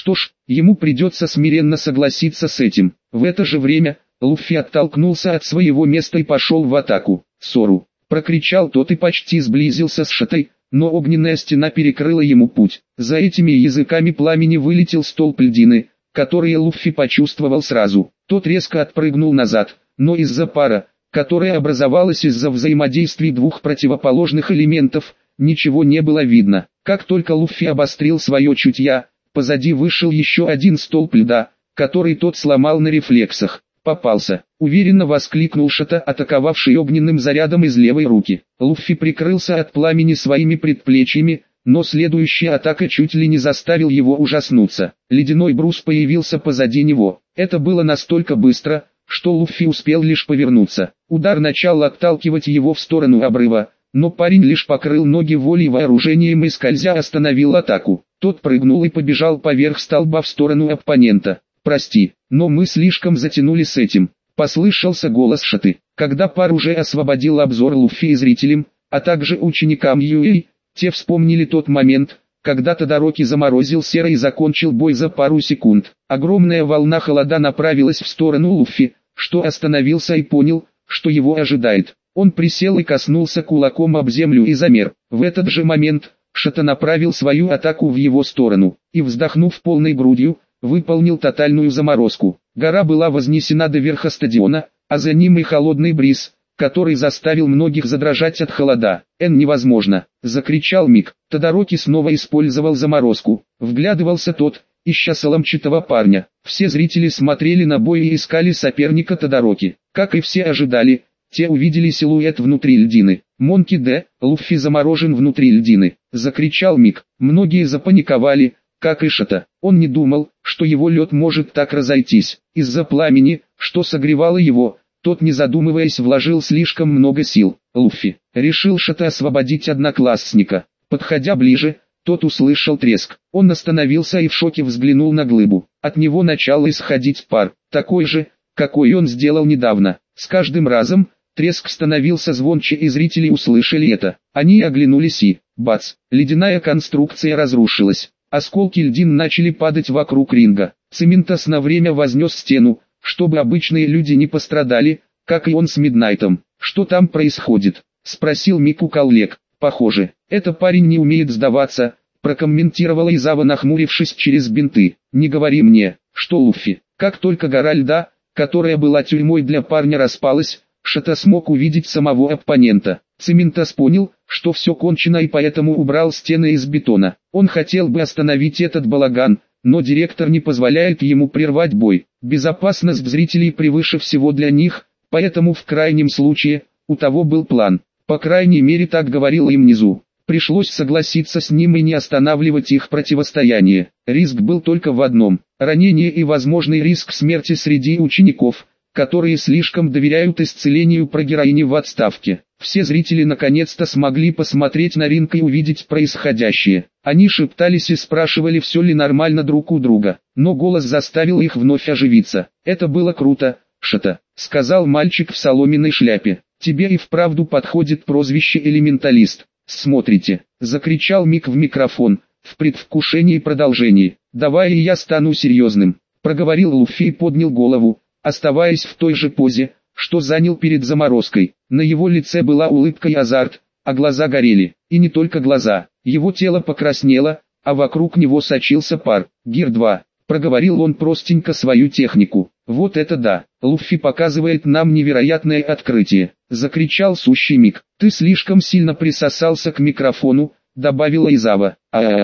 Что ж, ему придется смиренно согласиться с этим. В это же время, Луффи оттолкнулся от своего места и пошел в атаку. «Сору!» — прокричал тот и почти сблизился с Шатой, но огненная стена перекрыла ему путь. За этими языками пламени вылетел столб льдины, который Луффи почувствовал сразу. Тот резко отпрыгнул назад, но из-за пара, которая образовалась из-за взаимодействия двух противоположных элементов, ничего не было видно. Как только Луффи обострил свое чутье, позади вышел еще один столб льда, который тот сломал на рефлексах. «Попался!» — уверенно воскликнул Шата, атаковавший огненным зарядом из левой руки. Луффи прикрылся от пламени своими предплечьями, но следующая атака чуть ли не заставил его ужаснуться. Ледяной брус появился позади него. Это было настолько быстро, что Луффи успел лишь повернуться. Удар начал отталкивать его в сторону обрыва, но парень лишь покрыл ноги волей вооружением и скользя остановил атаку. Тот прыгнул и побежал поверх столба в сторону оппонента. «Прости, но мы слишком затянули с этим», — послышался голос Шаты. Когда пар уже освободил обзор Луффи и зрителям, а также ученикам Юэй, те вспомнили тот момент, когда Тодороки заморозил Сера и закончил бой за пару секунд. Огромная волна холода направилась в сторону Луффи, что остановился и понял, что его ожидает. Он присел и коснулся кулаком об землю и замер. В этот же момент Шата направил свою атаку в его сторону, и вздохнув полной грудью, выполнил тотальную заморозку. Гора была вознесена до верха стадиона, а за ним и холодный бриз, который заставил многих задрожать от холода. «Невозможно!» — закричал Мик. Тодороки снова использовал заморозку. Вглядывался тот, ища соломчатого парня. Все зрители смотрели на бой и искали соперника Тодороки. Как и все ожидали, те увидели силуэт внутри льдины. «Монки Д. Луффи заморожен внутри льдины!» — закричал Мик. Многие запаниковали, как и Шата. Он не думал, что его лед может так разойтись. Из-за пламени, что согревало его, тот не задумываясь вложил слишком много сил. «Луффи!» — решил Шата освободить одноклассника. Подходя ближе, тот услышал треск. Он остановился и в шоке взглянул на глыбу. От него начал исходить пар, такой же, какой он сделал недавно. С каждым разом, треск становился звонче и зрители услышали это. Они оглянулись и, бац, ледяная конструкция разрушилась. Осколки льдин начали падать вокруг ринга. Цементас на время вознес стену, чтобы обычные люди не пострадали, как и он с Миднайтом. «Что там происходит?» — спросил Мику коллег. «Похоже, этот парень не умеет сдаваться», — прокомментировала Изава, нахмурившись через бинты. «Не говори мне, что Луффи». Как только гора льда, которая была тюрьмой для парня, распалась, Шата смог увидеть самого оппонента. Цементас понял, что все кончено, и поэтому убрал стены из бетона. Он хотел бы остановить этот балаган, но директор не позволяет ему прервать бой. Безопасность зрителей превыше всего для них, поэтому в крайнем случае, у того был план. По крайней мере, так говорил им внизу. Пришлось согласиться с ним и не останавливать их противостояние. Риск был только в одном – ранение и возможный риск смерти среди учеников, которые слишком доверяют исцелению про героини в отставке. Все зрители наконец-то смогли посмотреть на ринг и увидеть происходящее. Они шептались и спрашивали, все ли нормально друг у друга, но голос заставил их вновь оживиться. «Это было круто, Шата», — сказал мальчик в соломенной шляпе. «Тебе и вправду подходит прозвище «Элементалист». «Смотрите», — закричал Мик в микрофон, в предвкушении продолжения. «Давай и я стану серьезным», — проговорил Луффи и поднял голову, оставаясь в той же позе, что занял перед заморозкой. На его лице была улыбка и азарт, а глаза горели. И не только глаза. Его тело покраснело, а вокруг него сочился пар. «Гир 2», — проговорил он простенько свою технику. «Вот это да! Луффи показывает нам невероятное открытие!» — закричал сущий Мик. «Ты слишком сильно присосался к микрофону», — добавила Изава.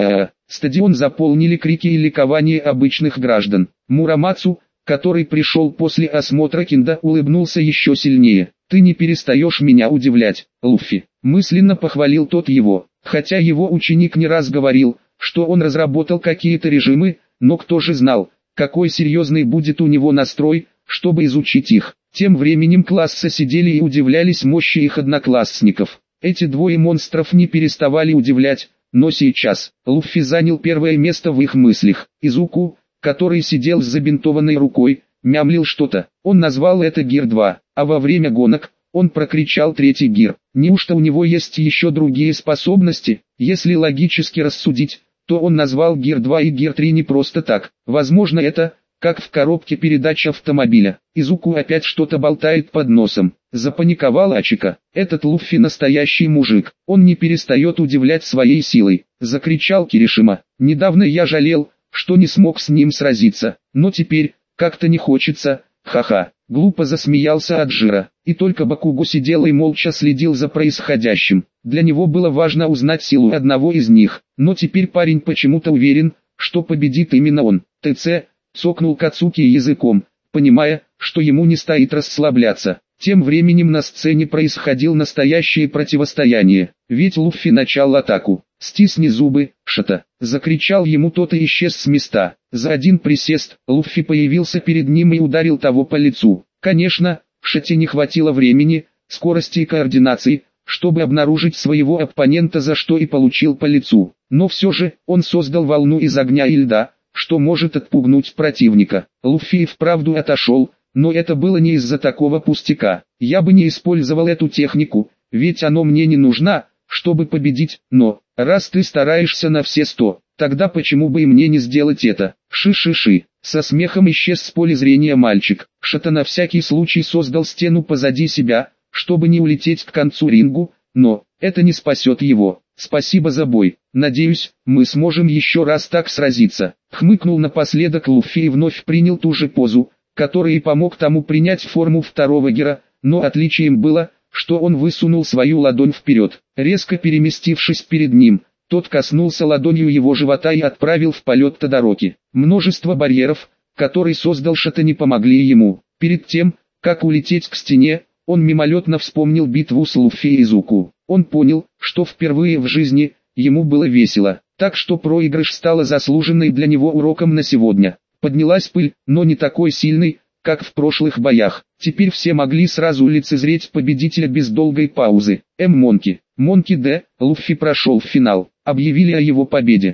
Стадион заполнили крики и ликование обычных граждан. Мурамацу, который пришел после осмотра Кинда, улыбнулся еще сильнее. «Ты не перестаешь меня удивлять, Луффи», — мысленно похвалил тот его. Хотя его ученик не раз говорил, что он разработал какие-то режимы, но кто же знал, какой серьезный будет у него настрой, чтобы изучить их. Тем временем классы сидели и удивлялись мощи их одноклассников. Эти двое монстров не переставали удивлять, но сейчас Луффи занял первое место в их мыслях. Изуку, который сидел с забинтованной рукой, мямлил что-то. Он назвал это Гир 2, а во время гонок он прокричал третий гир. Неужто у него есть еще другие способности? Если логически рассудить, то он назвал Гир 2 и Гир 3 не просто так. Возможно это, как в коробке передач автомобиля. Изуку опять что-то болтает под носом. Запаниковал Ачика. Этот Луффи настоящий мужик. Он не перестает удивлять своей силой. Закричал Киришима. Недавно я жалел, что не смог с ним сразиться. Но теперь, как-то не хочется. Ха-ха. Глупо засмеялся Аджира. И только Бакуго сидел и молча следил за происходящим. Для него было важно узнать силу одного из них. Но теперь парень почему-то уверен, что победит именно он. ТЦ. Цокнул Кацуки языком, понимая, что ему не стоит расслабляться. Тем временем на сцене происходило настоящее противостояние, ведь Луффи начал атаку. «Стисни зубы, Шата!» — закричал ему тот и исчез с места. За один присест, Луффи появился перед ним и ударил того по лицу. Конечно, Шате не хватило времени, скорости и координации, чтобы обнаружить своего оппонента, за что и получил по лицу. Но все же, он создал волну из огня и льда, что может отпугнуть противника. Луффи и вправду отошел, но это было не из-за такого пустяка. Я бы не использовал эту технику, ведь она мне не нужна, чтобы победить, но, раз ты стараешься на все 100, тогда почему бы и мне не сделать это? Ши-ши-ши. Со смехом исчез с поля зрения мальчик. Шата на всякий случай создал стену позади себя, чтобы не улететь к концу рингу, но, это не спасет его. Спасибо за бой. Надеюсь, мы сможем еще раз так сразиться. Хмыкнул напоследок Луффи и вновь принял ту же позу, которая и помог тому принять форму второго гера, но отличием было, что он высунул свою ладонь вперед. Резко переместившись перед ним, тот коснулся ладонью его живота и отправил в полет Тодороки. Множество барьеров, которые создал Шата, не помогли ему. Перед тем, как улететь к стене, он мимолетно вспомнил битву с Луффи и Изуку. Он понял, что впервые в жизни ему было весело, так что проигрыш стала заслуженной для него уроком на сегодня. Поднялась пыль, но не такой сильной, как в прошлых боях. Теперь все могли сразу лицезреть победителя без долгой паузы. Монки. Монки Д. Луффи прошел в финал. Объявили о его победе.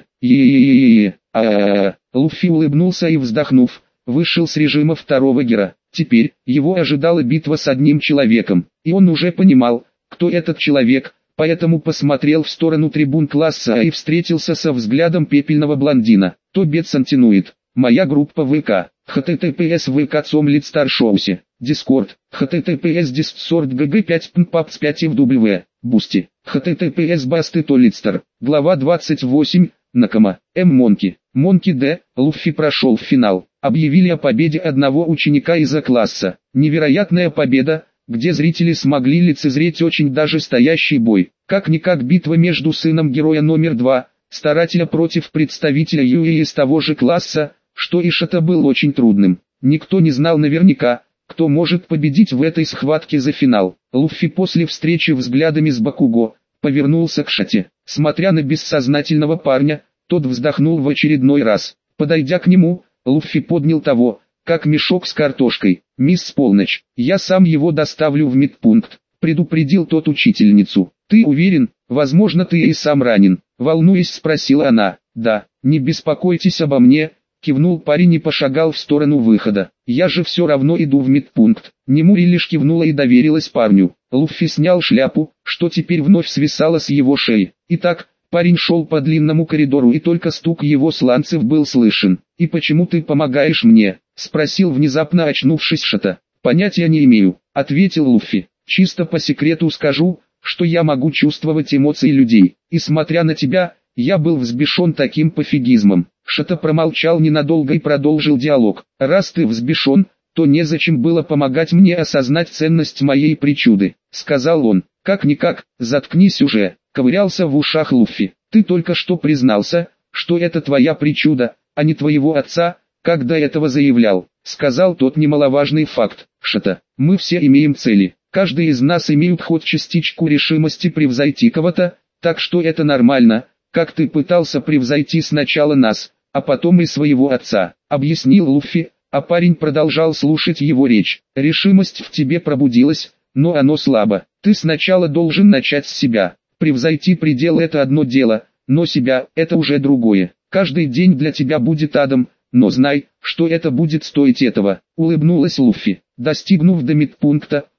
Луффи улыбнулся и, вздохнув, вышел с режима второго гера. Теперь его ожидала битва с одним человеком, и он уже понимал, кто этот человек, поэтому посмотрел в сторону трибун класса А и встретился со взглядом пепельного блондина. Тобет Сантинуит. Моя группа ВК. https vk.com Лидстаршоусе. Дискорд. https Discord GG 5 PNPAPS 5 FW. Бусти. https Басты Лидстар. Глава 28. Накама. Монки. Монки Д. Луффи прошел в финал. Объявили о победе одного ученика из А-класса. Невероятная победа, где зрители смогли лицезреть очень даже стоящий бой. Как-никак битва между сыном героя номер 2, старателя против представителя Юи из того же класса, что и Шата, был очень трудным. Никто не знал наверняка, кто может победить в этой схватке за финал. Луффи после встречи взглядами с Бакуго повернулся к Шате. Смотря на бессознательного парня, тот вздохнул в очередной раз. Подойдя к нему, Луффи поднял того, как мешок с картошкой. «Мисс Полночь, я сам его доставлю в медпункт», — предупредил тот учительницу. «Ты уверен? Возможно, ты и сам ранен», — волнуясь спросила она. «Да, не беспокойтесь обо мне», — кивнул парень и пошагал в сторону выхода. «Я же все равно иду в медпункт». Немури лишь кивнула и доверилась парню. Луффи снял шляпу, что теперь вновь свисала с его шеи. Итак, парень шел по длинному коридору, и только стук его сланцев был слышен. «И почему ты помогаешь мне?» — спросил внезапно очнувшись Шата. «Понятия не имею», — ответил Луффи. «Чисто по секрету скажу, что я могу чувствовать эмоции людей, и смотря на тебя, я был взбешен таким пофигизмом». Шата промолчал ненадолго и продолжил диалог. «Раз ты взбешен, то незачем было помогать мне осознать ценность моей причуды», — сказал он. «Как-никак, заткнись уже», — ковырялся в ушах Луффи. «Ты только что признался, что это твоя причуда, а не твоего отца, как до этого заявлял», — сказал тот немаловажный факт. «Шата, мы все имеем цели, каждый из нас имеет хоть частичку решимости превзойти кого-то, так что это нормально, как ты пытался превзойти сначала нас, а потом и своего отца», — объяснил Луффи, а парень продолжал слушать его речь. «Решимость в тебе пробудилась, но оно слабо. Ты сначала должен начать с себя. Превзойти предел — это одно дело, но себя — это уже другое. Каждый день для тебя будет адом, но знай, что это будет стоить этого», — улыбнулась Луффи. Достигнув до медпункта,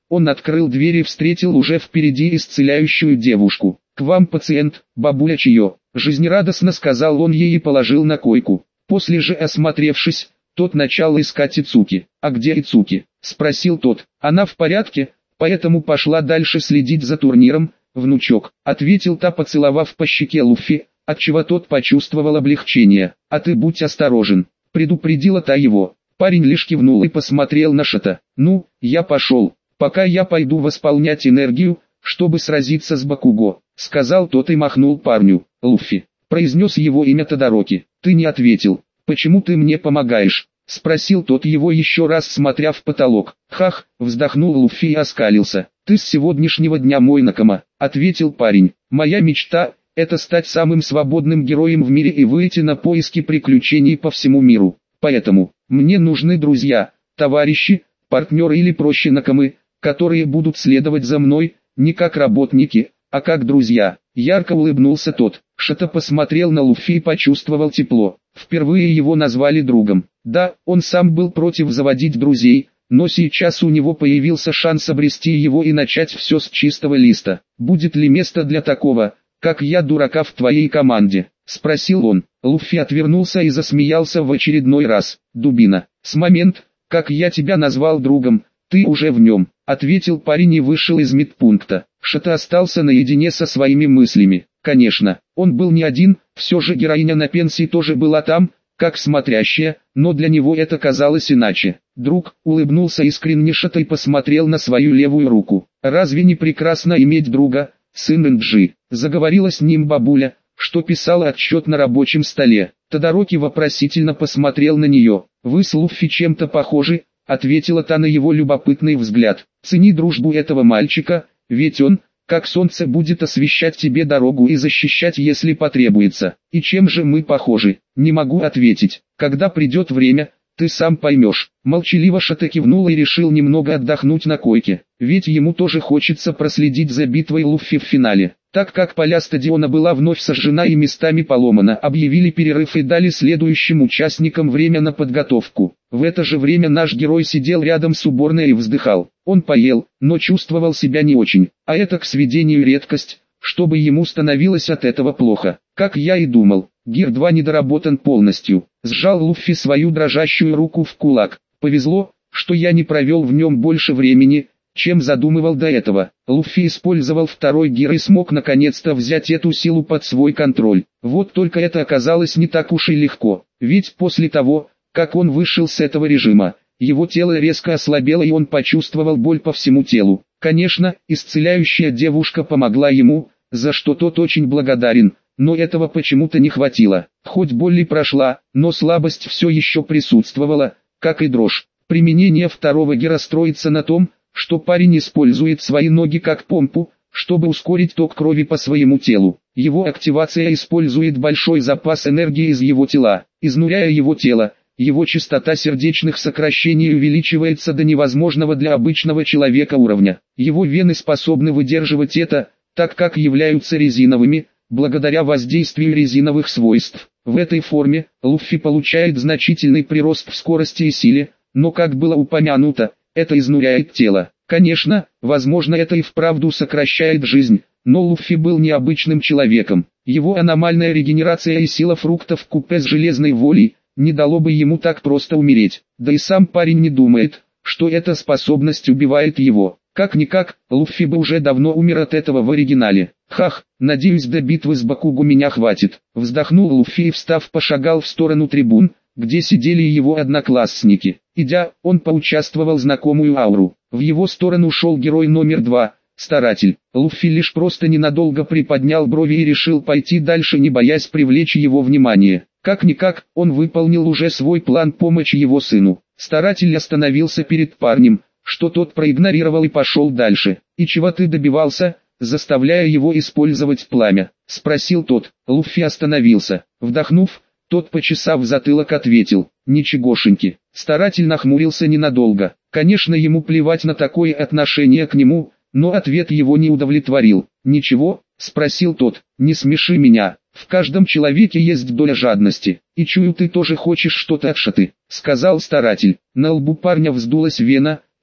Он открыл дверь и встретил уже впереди исцеляющую девушку. «К вам пациент, бабуля чье?» – жизнерадостно сказал он ей и положил на койку. После же, осмотревшись, тот начал искать Ицуки. «А где Ицуки?» – спросил тот. «Она в порядке, поэтому пошла дальше следить за турниром, внучок», – ответил та, поцеловав по щеке Луффи, отчего тот почувствовал облегчение. «А ты будь осторожен», – предупредила та его. Парень лишь кивнул и посмотрел на Шота. «Ну, я пошел. Пока я пойду восполнять энергию, чтобы сразиться с Бакуго», — сказал тот и махнул парню. «Луффи», — произнес его имя Тодороки. «Ты не ответил. Почему ты мне помогаешь?» — спросил тот его еще раз, смотря в потолок. «Хах», — вздохнул Луффи и оскалился. «Ты с сегодняшнего дня мой накома», — ответил парень. «Моя мечта — это стать самым свободным героем в мире и выйти на поиски приключений по всему миру. Поэтому мне нужны друзья, товарищи, партнеры или проще накомы, которые будут следовать за мной, не как работники, а как друзья». Ярко улыбнулся тот. Шото посмотрел на Луффи и почувствовал тепло. Впервые его назвали другом. Да, он сам был против заводить друзей, но сейчас у него появился шанс обрести его и начать все с чистого листа. «Будет ли место для такого, как я, дурака, в твоей команде?» — спросил он. Луффи отвернулся и засмеялся в очередной раз. «Дубина, с момента, как я тебя назвал другом, ты уже в нем», — ответил парень и вышел из медпункта. Шото остался наедине со своими мыслями. Конечно, он был не один, все же героиня на пенсии тоже была там, как смотрящая, но для него это казалось иначе. «Друг», — улыбнулся искренне Шото и посмотрел на свою левую руку. «Разве не прекрасно иметь друга, сын Инджи?» — заговорила с ним бабуля, что писала отчет на рабочем столе. Тодороки вопросительно посмотрел на нее. «Вы с Луффи чем-то похожи», — ответила та на его любопытный взгляд. «Цени дружбу этого мальчика, ведь он, как солнце, будет освещать тебе дорогу и защищать, если потребуется. И чем же мы похожи?» «Не могу ответить. Когда придет время, ты сам поймешь». Молчаливо Шото кивнул и решил немного отдохнуть на койке, ведь ему тоже хочется проследить за битвой Луффи в финале. Так как поля стадиона была вновь сожжена и местами поломана, объявили перерыв и дали следующим участникам время на подготовку. В это же время наш герой сидел рядом с уборной и вздыхал. Он поел, но чувствовал себя не очень, а это, к сведению, редкость, чтобы ему становилось от этого плохо. Как я и думал, Гир 2 недоработан полностью. Сжал Луффи свою дрожащую руку в кулак. Повезло, что я не провел в нем больше времени, чем задумывал до этого. Луффи использовал второй гир и смог наконец-то взять эту силу под свой контроль. Вот только это оказалось не так уж и легко, ведь после того, как он вышел с этого режима, его тело резко ослабело и он почувствовал боль по всему телу. Конечно, исцеляющая девушка помогла ему, за что тот очень благодарен, но этого почему-то не хватило. Хоть боль и прошла, но слабость все еще присутствовала, как и дрожь. Применение второго гира строится на том, что парень использует свои ноги как помпу, чтобы ускорить ток крови по своему телу. Его активация использует большой запас энергии из его тела. Изнуряя его тело, его частота сердечных сокращений увеличивается до невозможного для обычного человека уровня. Его вены способны выдерживать это, так как являются резиновыми, благодаря воздействию резиновых свойств. В этой форме Луффи получает значительный прирост в скорости и силе, но, как было упомянуто, это изнуряет тело. Конечно, возможно, это и вправду сокращает жизнь, но Луффи был необычным человеком. Его аномальная регенерация и сила фруктов вкупе с железной волей не дало бы ему так просто умереть. Да и сам парень не думает, что эта способность убивает его. Как-никак, Луффи бы уже давно умер от этого в оригинале. «Хах, надеюсь, до битвы с Бакуго меня хватит», — вздохнул Луффи и, встав, пошагал в сторону трибун, где сидели его одноклассники. Идя, он поучаствовал знакомую ауру. В его сторону шел герой номер 2, старатель. Луффи лишь просто ненадолго приподнял брови и решил пойти дальше, не боясь привлечь его внимание. Как-никак, он выполнил уже свой план помощи его сыну. Старатель остановился перед парнем, что тот проигнорировал и пошел дальше. «И чего ты добивался, заставляя его использовать пламя?» — спросил тот. Луффи остановился. Вдохнув, тот, почесав затылок, ответил: «Ничегошеньки». Старатель нахмурился ненадолго. Конечно, ему плевать на такое отношение к нему, но ответ его не удовлетворил. «Ничего?» — спросил тот. «Не смеши меня. В каждом человеке есть доля жадности. И чую, ты тоже хочешь что-то от Шоты», — сказал старатель. На лбу парня вздулась вена,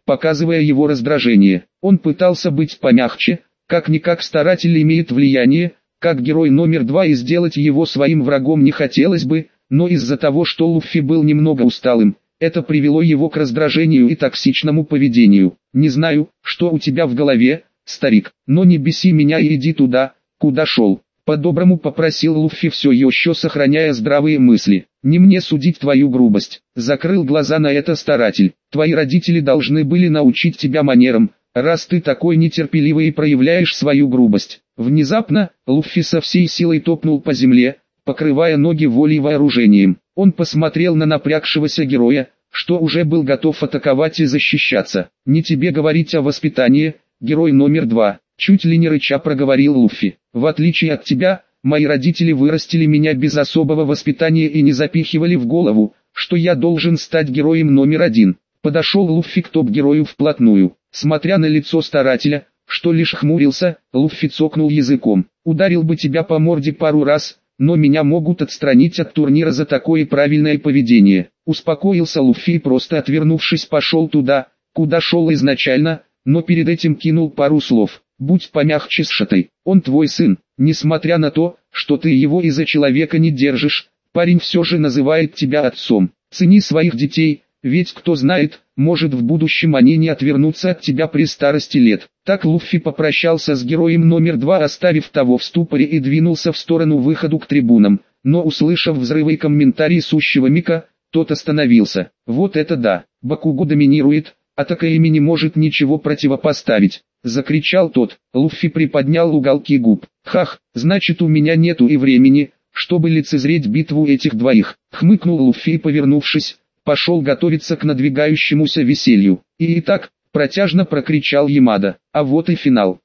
показывая его раздражение. Он пытался быть помягче, как-никак старатель имеет влияние, как герой номер 2, и сделать его своим врагом не хотелось бы, но из-за того, что Луффи был немного усталым, это привело его к раздражению и токсичному поведению. «Не знаю, что у тебя в голове, старик, но не беси меня и иди туда, куда шел». По-доброму попросил Луффи, все еще сохраняя здравые мысли. «Не мне судить твою грубость», — закрыл глаза на это старатель. «Твои родители должны были научить тебя манерам, раз ты такой нетерпеливый и проявляешь свою грубость». Внезапно, Луффи со всей силой топнул по земле, покрывая ноги волей вооружением. Он посмотрел на напрягшегося героя, что уже был готов атаковать и защищаться. «Не тебе говорить о воспитании, герой номер 2», чуть ли не рыча проговорил Луффи. «В отличие от тебя, мои родители вырастили меня без особого воспитания и не запихивали в голову, что я должен стать героем номер 1. Подошел Луффи к топ-герою вплотную. Смотря на лицо старателя, что лишь хмурился, Луффи цокнул языком. «Ударил бы тебя по морде пару раз, но меня могут отстранить от турнира за такое правильное поведение». Успокоился Луффи и, просто отвернувшись, пошел туда, куда шел изначально, но перед этим кинул пару слов. «Будь помягче с Шатой, он твой сын, несмотря на то, что ты его из-за человека не держишь, парень все же называет тебя отцом. Цени своих детей, ведь кто знает, может в будущем они не отвернутся от тебя при старости лет». Так Луффи попрощался с героем номер 2, оставив того в ступоре, и двинулся в сторону выхода к трибунам, но услышав взрывы и комментарии сущего Мика, тот остановился. «Вот это да, Бакуго доминирует, а Такаэми не может ничего противопоставить», — закричал тот. Луффи приподнял уголки губ. «Хах, значит у меня нету и времени, чтобы лицезреть битву этих двоих», — хмыкнул Луффи и, повернувшись, пошел готовиться к надвигающемуся веселью. «И итак», — протяжно прокричал Ямада, — «а вот и финал».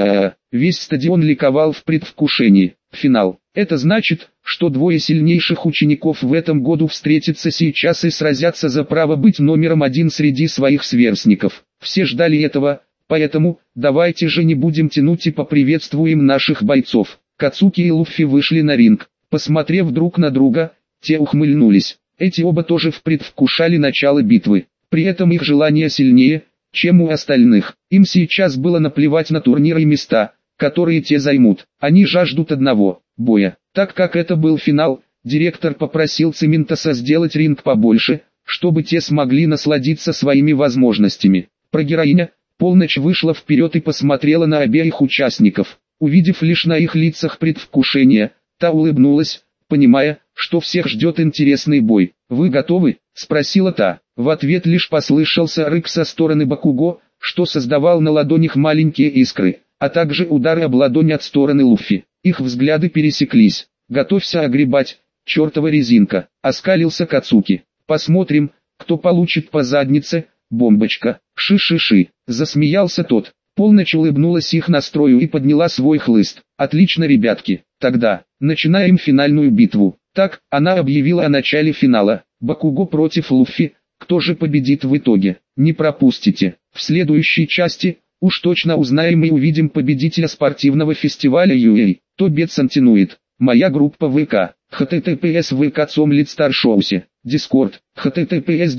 Весь стадион ликовал в предвкушении. Финал. Это значит, что двое сильнейших учеников в этом году встретятся сейчас и сразятся за право быть номером 1 среди своих сверстников. Все ждали этого, поэтому давайте же не будем тянуть и поприветствуем наших бойцов. Кацуки и Луффи вышли на ринг. Посмотрев друг на друга, те ухмыльнулись. Эти оба тоже предвкушали начало битвы. При этом их желание сильнее, чем у остальных. Им сейчас было наплевать на турниры и места, которые те займут. Они жаждут одного – боя. Так как это был финал, директор попросил Цементоса сделать ринг побольше, чтобы те смогли насладиться своими возможностями. Прогероиня, Полночь, вышла вперед и посмотрела на обеих участников. Увидев лишь на их лицах предвкушение, та улыбнулась, понимая, что всех ждет интересный бой. «Вы готовы?» – спросила та. В ответ лишь послышался рык со стороны Бакуго, что создавал на ладонях маленькие искры, а также удары об ладонь от стороны Луффи. Их взгляды пересеклись. «Готовься огребать, чертова резинка!» – оскалился Кацуки. «Посмотрим, кто получит по заднице, бомбочка!» «Ши-ши-ши!» – засмеялся тот. Полночь улыбнулась их настрою и подняла свой хлыст. «Отлично, ребятки, тогда начинаем финальную битву». Так, она объявила о начале финала. Бакуго против Луффи. Кто же победит в итоге? Не пропустите. В следующей части уж точно узнаем и увидим победителя спортивного фестиваля UA. Тобет Сантинует. Моя группа ВК. https vk.com/старшоусе. Discord. https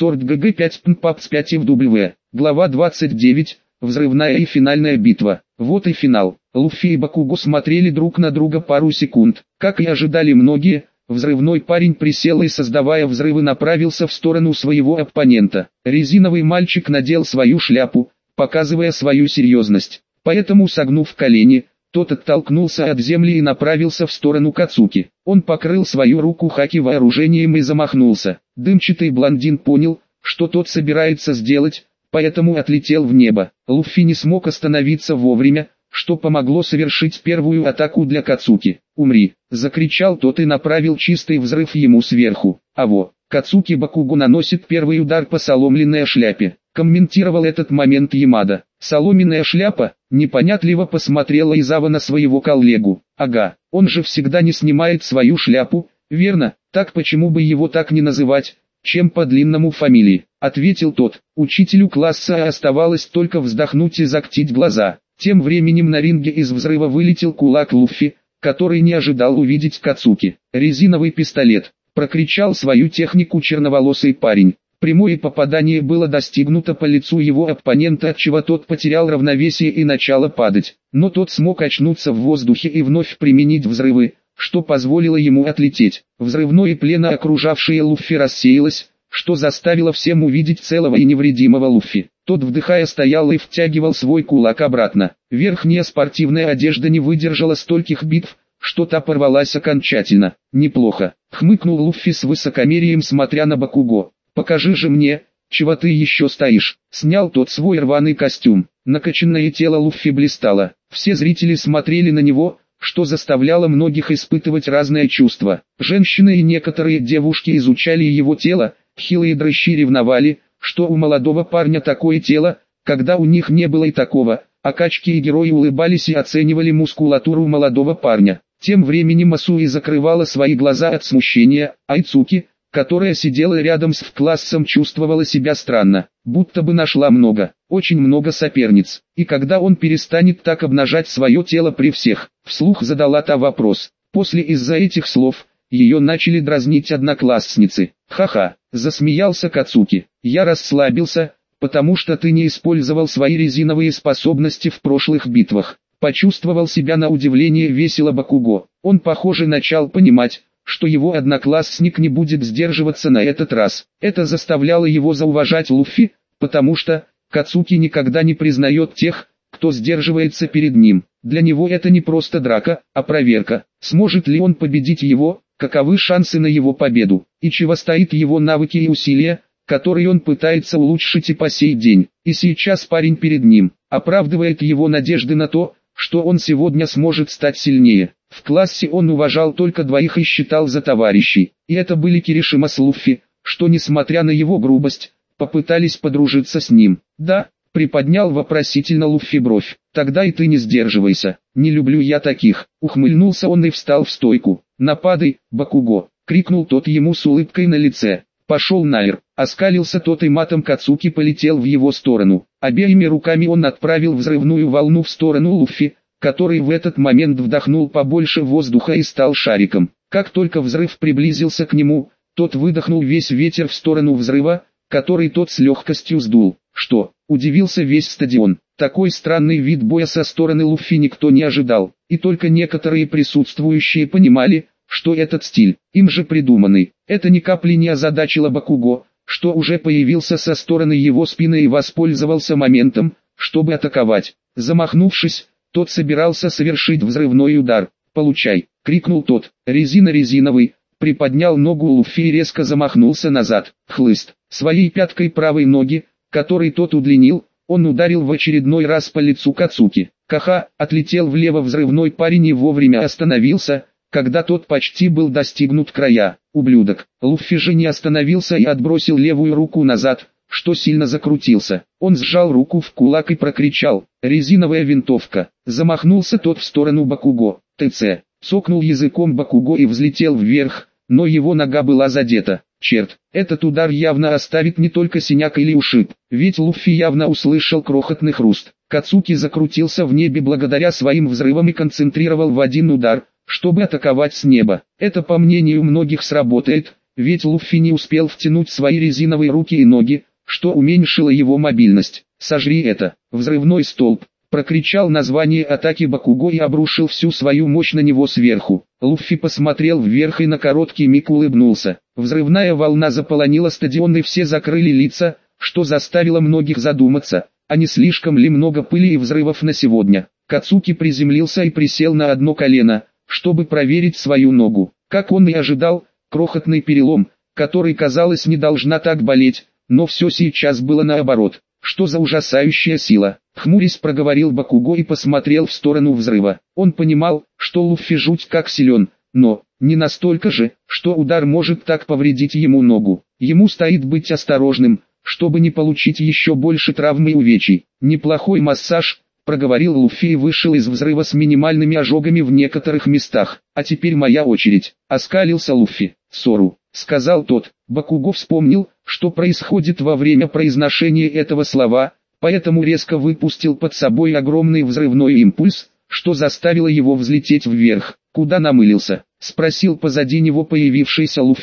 discord.gg5.paps5fw. Глава 29. Взрывная и финальная битва. Вот и финал. Луффи и Бакуго смотрели друг на друга пару секунд. Как и ожидали многие, взрывной парень присел и, создавая взрывы, направился в сторону своего оппонента. Резиновый мальчик надел свою шляпу, показывая свою серьезность. Поэтому, согнув колени, тот оттолкнулся от земли и направился в сторону Кацуки. Он покрыл свою руку хаки вооружением и замахнулся. Дымчатый блондин понял, что тот собирается сделать, поэтому отлетел в небо. Луффи не смог остановиться вовремя, что помогло совершить первую атаку для Кацуки. «Умри!» – закричал тот и направил чистый взрыв ему сверху. «Аво!» Кацуки Бакуго наносит первый удар по соломенной шляпе. Комментировал этот момент Ямада. «Соломенная шляпа?» – непонятливо посмотрела Изава на своего коллегу. «Ага, он же всегда не снимает свою шляпу, верно? Так почему бы его так не называть, чем по длинному фамилии?» – ответил тот. Учителю класса оставалось только вздохнуть и закатить глаза. Тем временем на ринге из взрыва вылетел кулак Луффи, который не ожидал увидеть Кацуки. «Резиновый пистолет!» – прокричал свою технику черноволосый парень. Прямое попадание было достигнуто по лицу его оппонента, отчего тот потерял равновесие и начал падать. Но тот смог очнуться в воздухе и вновь применить взрывы, что позволило ему отлететь. Взрывное плено, окружавшее Луффи, рассеялось, что заставило всем увидеть целого и невредимого Луффи. Тот, вдыхая, стоял и втягивал свой кулак обратно. Верхняя спортивная одежда не выдержала стольких битв, что та порвалась окончательно. «Неплохо», — хмыкнул Луффи с высокомерием, смотря на Бакуго. «Покажи же мне, чего ты еще стоишь». Снял тот свой рваный костюм. Накачанное тело Луффи блистало. Все зрители смотрели на него, что заставляло многих испытывать разные чувства. Женщины и некоторые девушки изучали его тело, хилые дрыщи ревновали, что у молодого парня такое тело, когда у них не было и такого, а качки и герои улыбались и оценивали мускулатуру молодого парня. Тем временем Масуи закрывала свои глаза от смущения, а Ицуки, которая сидела рядом с классом, чувствовала себя странно, будто бы нашла очень много соперниц. И когда он перестанет так обнажать свое тело при всех, вслух задала та вопрос. После из-за этих слов, ее начали дразнить одноклассницы. «Ха-ха», — засмеялся Кацуки, — «я расслабился, потому что ты не использовал свои резиновые способности в прошлых битвах». Почувствовал себя на удивление весело Бакуго. Он, похоже, начал понимать, что его одноклассник не будет сдерживаться на этот раз. Это заставляло его зауважать Луффи, потому что Кацуки никогда не признает тех, кто сдерживается перед ним. Для него это не просто драка, а проверка. Сможет ли он победить его, каковы шансы на его победу, и чего стоит его навыки и усилия, которые он пытается улучшить и по сей день. И сейчас парень перед ним оправдывает его надежды на то, что он сегодня сможет стать сильнее. В классе он уважал только двоих и считал за товарищей, и это были Киришима с Луффи, что, несмотря на его грубость, попытались подружиться с ним. «Да», — приподнял вопросительно Луффи бровь, — «тогда и ты не сдерживайся, не люблю я таких». Ухмыльнулся он и встал в стойку. «Нападай, Бакуго», — крикнул тот ему с улыбкой на лице. «Пошел нахер», — оскалился тот и матом Кацуки полетел в его сторону. Обеими руками он отправил взрывную волну в сторону Луффи, который в этот момент вдохнул побольше воздуха и стал шариком. Как только взрыв приблизился к нему, тот выдохнул весь ветер в сторону взрыва, который тот с легкостью сдул. «Что?» — удивился весь стадион. Такой странный вид боя со стороны Луффи никто не ожидал, и только некоторые присутствующие понимали, что этот стиль, им же придуманный. Это ни капли не озадачило Бакуго, что уже появился со стороны его спины и воспользовался моментом, чтобы атаковать. Замахнувшись, тот собирался совершить взрывной удар. «Получай!» — крикнул тот. «Резина резиновый!» Приподнял ногу Луффи и резко замахнулся назад. Хлыст. Своей пяткой правой ноги, который тот удлинил, он ударил в очередной раз по лицу Кацуки. Каха, отлетел влево взрывной парень и вовремя остановился, когда тот почти был достигнут края. Ублюдок. Луффи же не остановился и отбросил левую руку назад, что сильно закрутился. Он сжал руку в кулак и прокричал: «Резиновая винтовка!» Замахнулся тот в сторону Бакуго. ТЦ. Цокнул языком Бакуго и взлетел вверх, но его нога была задета. Черт, этот удар явно оставит не только синяк или ушиб, ведь Луффи явно услышал крохотный хруст. Кацуки закрутился в небе благодаря своим взрывам и концентрировал в один удар, чтобы атаковать с неба. Это, по мнению многих, сработает, ведь Луффи не успел втянуть свои резиновые руки и ноги, что уменьшило его мобильность. «Сожри это!» Взрывной столб. Прокричал название атаки Бакуго и обрушил всю свою мощь на него сверху. Луффи посмотрел вверх и на короткий миг улыбнулся. Взрывная волна заполонила стадион и все закрыли лица, что заставило многих задуматься, а не слишком ли много пыли и взрывов на сегодня. Кацуки приземлился и присел на одно колено, чтобы проверить свою ногу. Как он и ожидал, крохотный перелом, который, казалось, не должна так болеть, но все сейчас было наоборот. Что за ужасающая сила? Хмурясь, проговорил Бакуго и посмотрел в сторону взрыва. Он понимал, что Луффи жуть как силен, но не настолько же, что удар может так повредить ему ногу. Ему стоит быть осторожным, чтобы не получить еще больше травм и увечий. «Неплохой массаж», — проговорил Луффи и вышел из взрыва с минимальными ожогами в некоторых местах. «А теперь моя очередь», — оскалился Луффи. «Сору», — сказал тот. Бакуго вспомнил, что происходит во время произношения этого слова, поэтому резко выпустил под собой огромный взрывной импульс, что заставило его взлететь вверх. «Куда намылился?» — спросил позади него появившийся Луффи,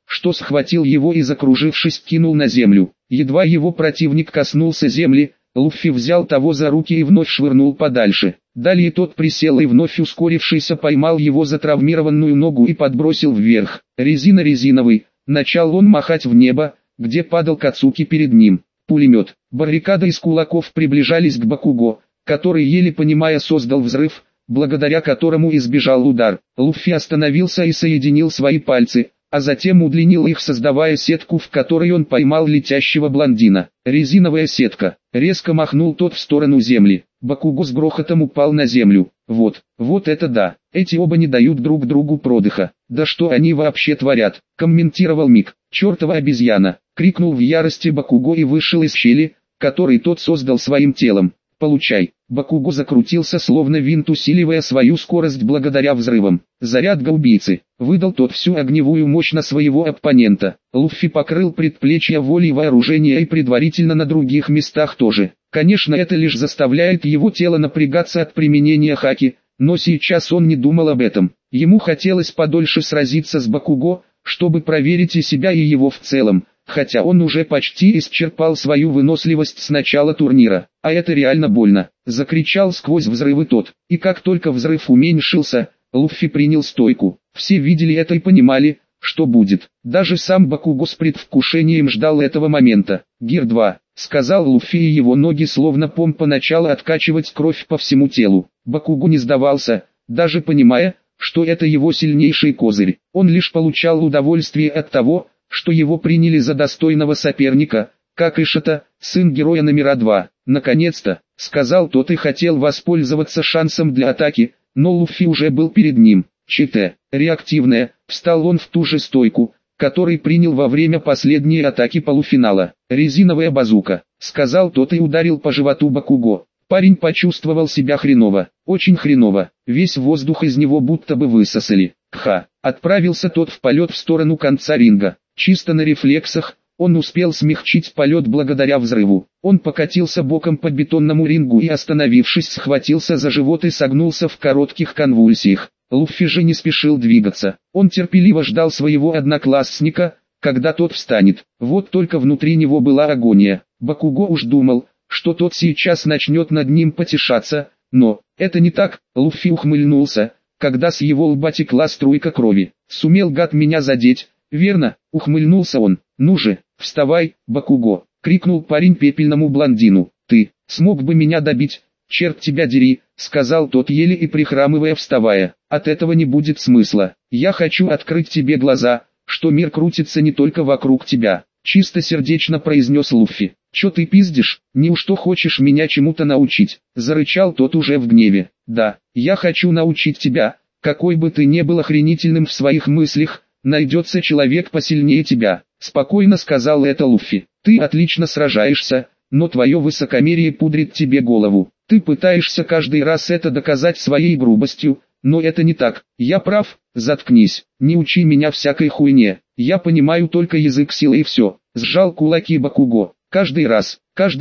что схватил его и, закружившись, кинул на землю. Едва его противник коснулся земли, Луффи взял того за руки и вновь швырнул подальше. Далее тот присел и вновь ускорившийся поймал его за травмированную ногу и подбросил вверх. «Резина резиновый», начал он махать в небо, где падал Кацуки перед ним. Пулемет. Баррикада из кулаков приближались к Бакуго, который, еле понимая, создал взрыв, благодаря которому избежал удар. Луффи остановился и соединил свои пальцы, а затем удлинил их, создавая сетку, в которой он поймал летящего блондина. Резиновая сетка. Резко махнул тот в сторону земли. Бакуго с грохотом упал на землю. Вот это да. Эти оба не дают друг другу продыха. Да что они вообще творят? Комментировал Мик. «Чертова обезьяна!» — крикнул в ярости Бакуго и вышел из щели, который тот создал своим телом. «Получай!» Бакуго закрутился словно винт, усиливая свою скорость благодаря взрывам. «Зарядка убийцы!» — выдал тот всю огневую мощь на своего оппонента. Луффи покрыл предплечья волей вооружения и предварительно на других местах тоже. Конечно, это лишь заставляет его тело напрягаться от применения хаки, но сейчас он не думал об этом. Ему хотелось подольше сразиться с Бакуго, чтобы проверить и себя, и его в целом, хотя он уже почти исчерпал свою выносливость с начала турнира. «А это реально больно!» — закричал сквозь взрывы тот. И как только взрыв уменьшился, Луффи принял стойку. Все видели это и понимали, что будет. Даже сам Бакуго с предвкушением ждал этого момента. «Гир 2», — сказал Луффи, и его ноги словно помпа начала откачивать кровь по всему телу. Бакуго не сдавался, даже понимая, что это его сильнейший козырь. Он лишь получал удовольствие от того, что его приняли за достойного соперника, как Ишита, сын героя номера 2. «Наконец-то», — сказал тот и хотел воспользоваться шансом для атаки, но Луффи уже был перед ним. ЧТ. Реактивная. Встал он в ту же стойку, который принял во время последней атаки полуфинала. «Резиновая базука», — сказал тот и ударил по животу Бакуго. Парень почувствовал себя хреново, очень хреново, весь воздух из него будто бы высосали. «Кха!» — отправился тот в полет в сторону конца ринга. Чисто на рефлексах, он успел смягчить полет благодаря взрыву. Он покатился боком по бетонному рингу и, остановившись, схватился за живот и согнулся в коротких конвульсиях. Луффи же не спешил двигаться. Он терпеливо ждал своего одноклассника, когда тот встанет. Вот только внутри него была агония. Бакуго уж думал, что тот сейчас начнет над ним потешаться, но это не так. Луффи ухмыльнулся, когда с его лба текла струйка крови. «Сумел, гад, меня задеть, верно?» — ухмыльнулся он. «Ну же, вставай, Бакуго!» — крикнул парень пепельному блондину. «Ты смог бы меня добить, черт тебя дери!» — сказал тот, еле и прихрамывая, вставая. «От этого не будет смысла. Я хочу открыть тебе глаза, что мир крутится не только вокруг тебя», — чистосердечно произнес Луффи. «Чё ты пиздишь? Неужто хочешь меня чему-то научить?» — зарычал тот уже в гневе. «Да, я хочу научить тебя, какой бы ты ни был охренительным в своих мыслях, найдется человек посильнее тебя», — спокойно сказал это Луффи. «Ты отлично сражаешься, но твое высокомерие пудрит тебе голову. Ты пытаешься каждый раз это доказать своей грубостью, но это не так. Я прав, заткнись, не учи меня всякой хуйне. Я понимаю только язык силы и все», — сжал кулаки Бакуго. Каждый раз,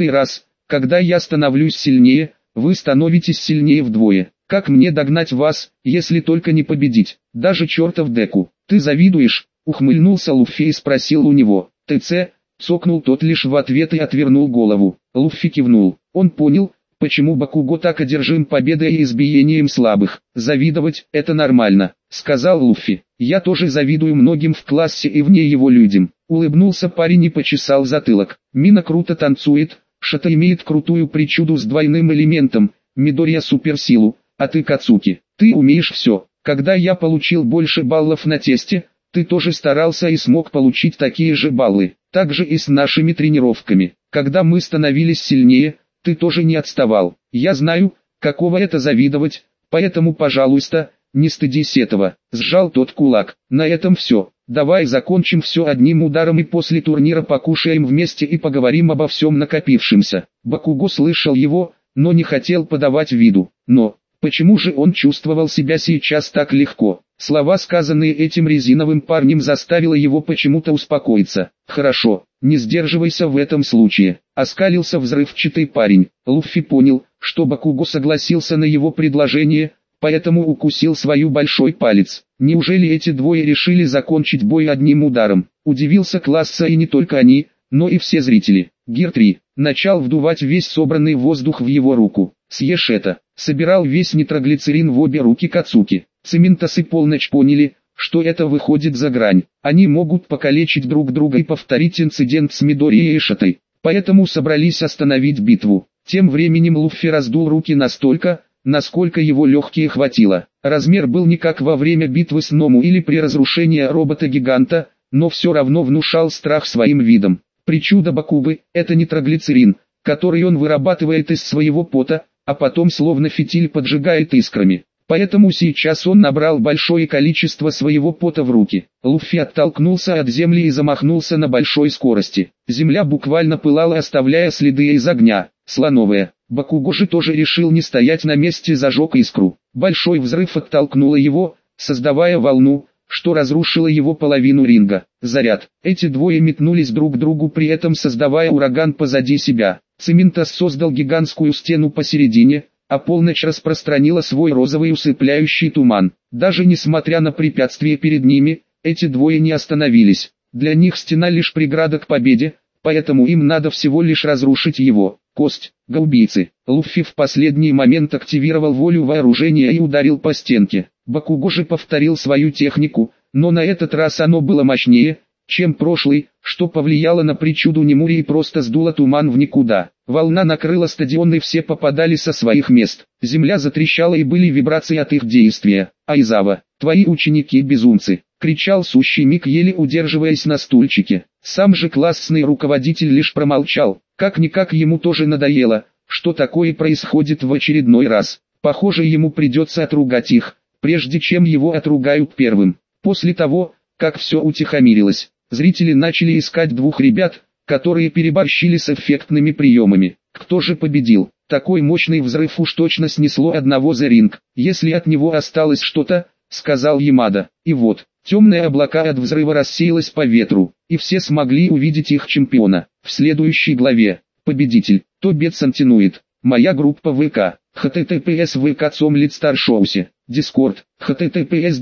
когда я становлюсь сильнее, вы становитесь сильнее вдвое. Как мне догнать вас, если только не победить? Даже чертов Деку. Ты завидуешь?» — ухмыльнулся Луффи и спросил у него. «ТЦ?» — цокнул тот лишь в ответ и отвернул голову. Луффи кивнул. Он понял, почему Бакуго так одержим победой и избиением слабых. «Завидовать — это нормально», — сказал Луффи. «Я тоже завидую многим в классе и вне его людям». Улыбнулся парень и почесал затылок. «Мина круто танцует, Шата имеет крутую причуду с двойным элементом, Мидория суперсилу, а ты, Кацуки, ты умеешь все. Когда я получил больше баллов на тесте, ты тоже старался и смог получить такие же баллы. Так же и с нашими тренировками. Когда мы становились сильнее, ты тоже не отставал. Я знаю, каково это завидовать, поэтому, пожалуйста, не стыдись этого». Сжал тот кулак. «На этом все. Давай закончим все одним ударом и после турнира покушаем вместе и поговорим обо всем накопившемся». Бакуго слышал его, но не хотел подавать виду. Но почему же он чувствовал себя сейчас так легко? Слова, сказанные этим резиновым парнем, заставило его почему-то успокоиться. «Хорошо, не сдерживайся в этом случае», — оскалился взрывчатый парень. Луффи понял, что Бакуго согласился на его предложение, поэтому укусил свой большой палец. Неужели эти двое решили закончить бой одним ударом? Удивился Класса, и не только они, но и все зрители. Гир 3 начал вдувать весь собранный воздух в его руку. «Съешь это!» Собирал весь нитроглицерин в обе руки Кацуки. Цементос и Полночь поняли, что это выходит за грань. Они могут покалечить друг друга и повторить инцидент с Мидори и Шатой. Поэтому собрались остановить битву. Тем временем Луффи раздул руки настолько, насколько его легкие хватило. Размер был не как во время битвы с Ному или при разрушении робота-гиганта, но все равно внушал страх своим видом. Причуда Бакубы – это нитроглицерин, который он вырабатывает из своего пота, а потом словно фитиль поджигает искрами. Поэтому сейчас он набрал большое количество своего пота в руки. Луффи оттолкнулся от земли и замахнулся на большой скорости. Земля буквально пылала, оставляя следы из огня. Слоновая. Бакуго же тоже решил не стоять на месте, зажег искру. Большой взрыв оттолкнуло его, создавая волну, что разрушило его половину ринга. Заряд. Эти двое метнулись друг к другу, при этом создавая ураган позади себя. Цементос создал гигантскую стену посередине, а Полночь распространила свой розовый усыпляющий туман. Даже несмотря на препятствия перед ними, эти двое не остановились. Для них стена лишь преграда к победе, поэтому им надо всего лишь разрушить его. Кость, гаубийцы. Луффи в последний момент активировал волю вооружения и ударил по стенке. Бакуго же повторил свою технику, но на этот раз оно было мощнее, чем прошлый, что повлияло на причуду Немури и просто сдуло туман в никуда. Волна накрыла стадион, и все попадали со своих мест. Земля затрещала, и были вибрации от их действия. «Айзава, твои ученики безумцы!» — кричал Сущий Мик, еле удерживаясь на стульчике. Сам же классный руководитель лишь промолчал. Как-никак ему тоже надоело, что такое происходит в очередной раз. Похоже, ему придется отругать их, прежде чем его отругают первым. После того, как все утихомирилось, зрители начали искать двух ребят, которые переборщили с эффектными приемами. Кто же победил? Такой мощный взрыв уж точно снесло одного за ринг. Если от него осталось что-то, сказал Ямада. И вот, темные облака от взрыва рассеялось по ветру, и все смогли увидеть их чемпиона. В следующей главе. Победитель. Тобет Сантинует. Моя группа ВК. https vk.com/Starshowse. Discord. https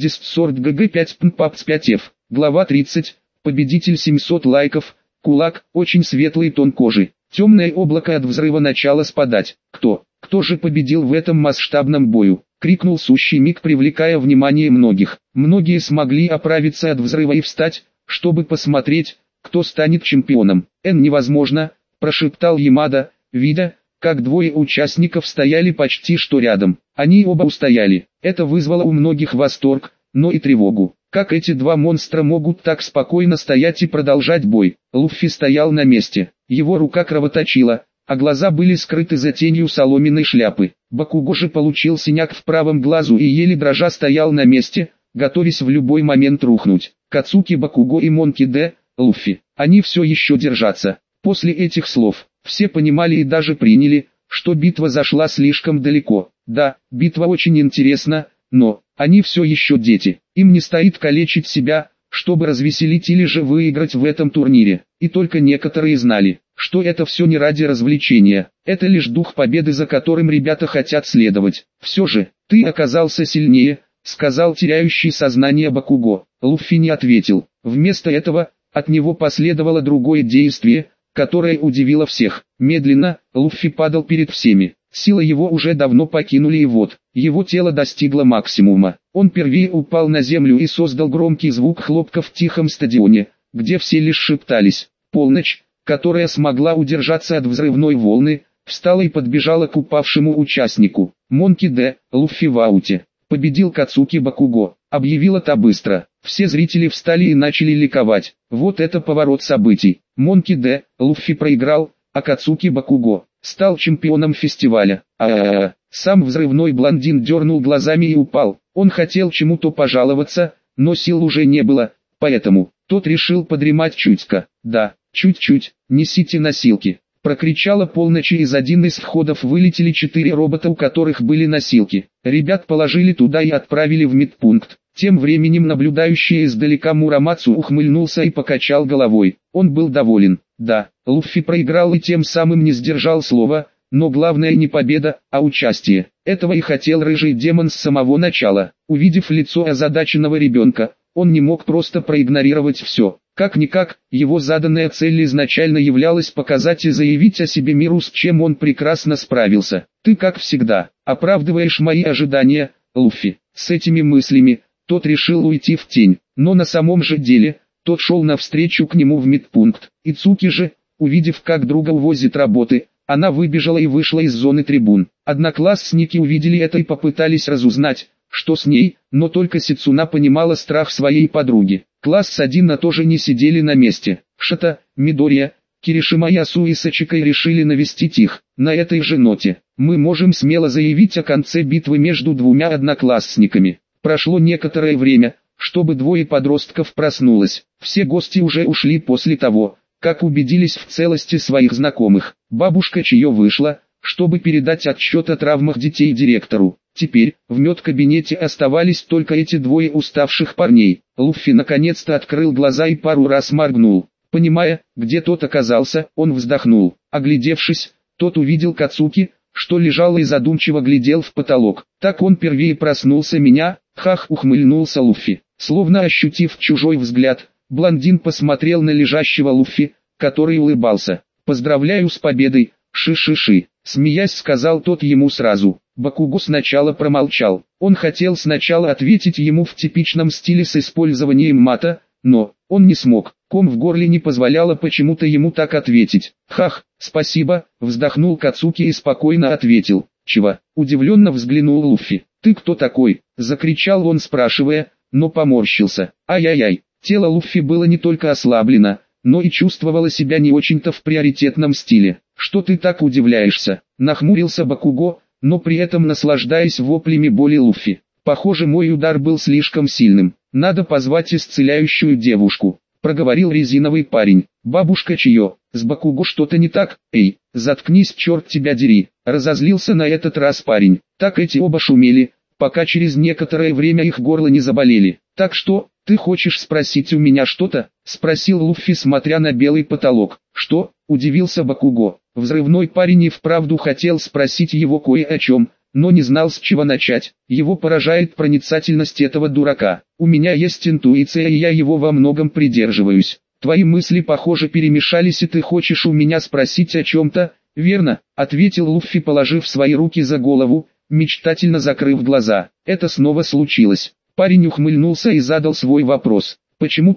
discord.gg5.pmpaps5f. Глава 30. Победитель 700 лайков. Кулак, очень светлый тон кожи. Темное облако от взрыва начало спадать. Кто же победил в этом масштабном бою? Крикнул Сущий Мик, привлекая внимание многих. Многие смогли оправиться от взрыва и встать, чтобы посмотреть, кто станет чемпионом. Невозможно, прошептал Ямада, видя, как двое участников стояли почти что рядом. Они оба устояли. Это вызвало у многих восторг, но и тревогу. Как эти два монстра могут так спокойно стоять и продолжать бой? Луффи стоял на месте. Его рука кровоточила, а глаза были скрыты за тенью соломенной шляпы. Бакуго же получил синяк в правом глазу и еле дрожа стоял на месте, готовясь в любой момент рухнуть. Кацуки, Бакуго и Монки Д. Луффи. Они все еще держатся. После этих слов, все понимали и даже приняли, что битва зашла слишком далеко. Да, битва очень интересна, но они все еще дети. Им не стоит калечить себя, чтобы развеселить или же выиграть в этом турнире. И только некоторые знали, что это все не ради развлечения. Это лишь дух победы, за которым ребята хотят следовать. Все же, ты оказался сильнее, сказал теряющий сознание Бакуго. Луффи не ответил. Вместо этого, от него последовало другое действие, которое удивило всех. Медленно, Луффи падал перед всеми. Силы его уже давно покинули, и вот, его тело достигло максимума. Он впервые упал на землю и создал громкий звук хлопка в тихом стадионе, где все лишь шептались. Полночь, которая смогла удержаться от взрывной волны, встала и подбежала к упавшему участнику. Монки Д. Луффи в ауте. Победил Кацуки Бакуго. Объявила та быстро. Все зрители встали и начали ликовать. Вот это поворот событий. Монки Д. Луффи проиграл, а Кацуки Бакуго стал чемпионом фестиваля. Сам взрывной блондин дернул глазами и упал. Он хотел чему-то пожаловаться, но сил уже не было, поэтому тот решил подремать чутька. Да, чуть-чуть, несите носилки. Прокричала Полночь, и из один из входов вылетели 4 робота, у которых были носилки. Ребят положили туда и отправили в медпункт. Тем временем наблюдающий издалека Мурамацу ухмыльнулся и покачал головой. Он был доволен. Да, Луффи проиграл и тем самым не сдержал слова, но главное не победа, а участие. Этого и хотел рыжий демон с самого начала. Увидев лицо озадаченного ребенка, он не мог просто проигнорировать все. Как-никак, его заданная цель изначально являлась показать и заявить о себе миру, с чем он прекрасно справился. «Ты, как всегда, оправдываешь мои ожидания, Луффи». С этими мыслями, тот решил уйти в тень, но на самом же деле, тот шел навстречу к нему в медпункт. Ицуки же, увидев, как друга увозит работы, она выбежала и вышла из зоны трибун. Одноклассники увидели это и попытались разузнать, что с ней, но только Сицуна понимала страх своей подруги. Класс 1 тоже не сидели на месте. Шата, Мидория, Киришима и Асу и Сачикой решили навестить их. На этой же ноте, мы можем смело заявить о конце битвы между двумя одноклассниками. Прошло некоторое время, чтобы двое подростков проснулось. Все гости уже ушли после того, как убедились в целости своих знакомых. Бабушка Чио вышла, чтобы передать отчет о травмах детей директору. Теперь, в медкабинете оставались только эти двое уставших парней. Луффи наконец-то открыл глаза и пару раз моргнул. Понимая, где тот оказался, он вздохнул. Оглядевшись, тот увидел Кацуки, что лежал и задумчиво глядел в потолок. «Так он впервые проснулся меня», — ухмыльнулся Луффи. Словно ощутив чужой взгляд, блондин посмотрел на лежащего Луффи, который улыбался. «Поздравляю с победой, ши-ши-ши», — смеясь сказал тот ему сразу. Бакуго сначала промолчал. Он хотел сначала ответить ему в типичном стиле с использованием мата, но он не смог. Ком в горле не позволяло почему-то ему так ответить. «Хах, спасибо», — вздохнул Кацуки и спокойно ответил. «Чего?» — удивленно взглянул Луффи. «Ты кто такой?» — закричал он, спрашивая, но поморщился. Ай-яй-яй. Тело Луффи было не только ослаблено, но и чувствовало себя не очень-то в приоритетном стиле. «Что ты так удивляешься?» — нахмурился Бакуго, но при этом наслаждаясь воплями боли Луффи. «Похоже, мой удар был слишком сильным. Надо позвать исцеляющую девушку», — проговорил резиновый парень. «Бабушка Чио, с Бакуго что-то не так?» «Эй, заткнись, черт тебя дери», — разозлился на этот раз парень. Так эти оба шумели, пока через некоторое время их горло не заболели. «Так что, ты хочешь спросить у меня что-то?» — спросил Луффи, смотря на белый потолок. «Что?» — удивился Бакуго. Взрывной парень и вправду хотел спросить его кое о чем, но не знал, с чего начать. Его поражает проницательность этого дурака. «У меня есть интуиция, и я его во многом придерживаюсь. Твои мысли, похоже, перемешались, и ты хочешь у меня спросить о чем-то, верно?» — ответил Луффи, положив свои руки за голову, мечтательно закрыв глаза. Это снова случилось. Парень ухмыльнулся и задал свой вопрос. «Почему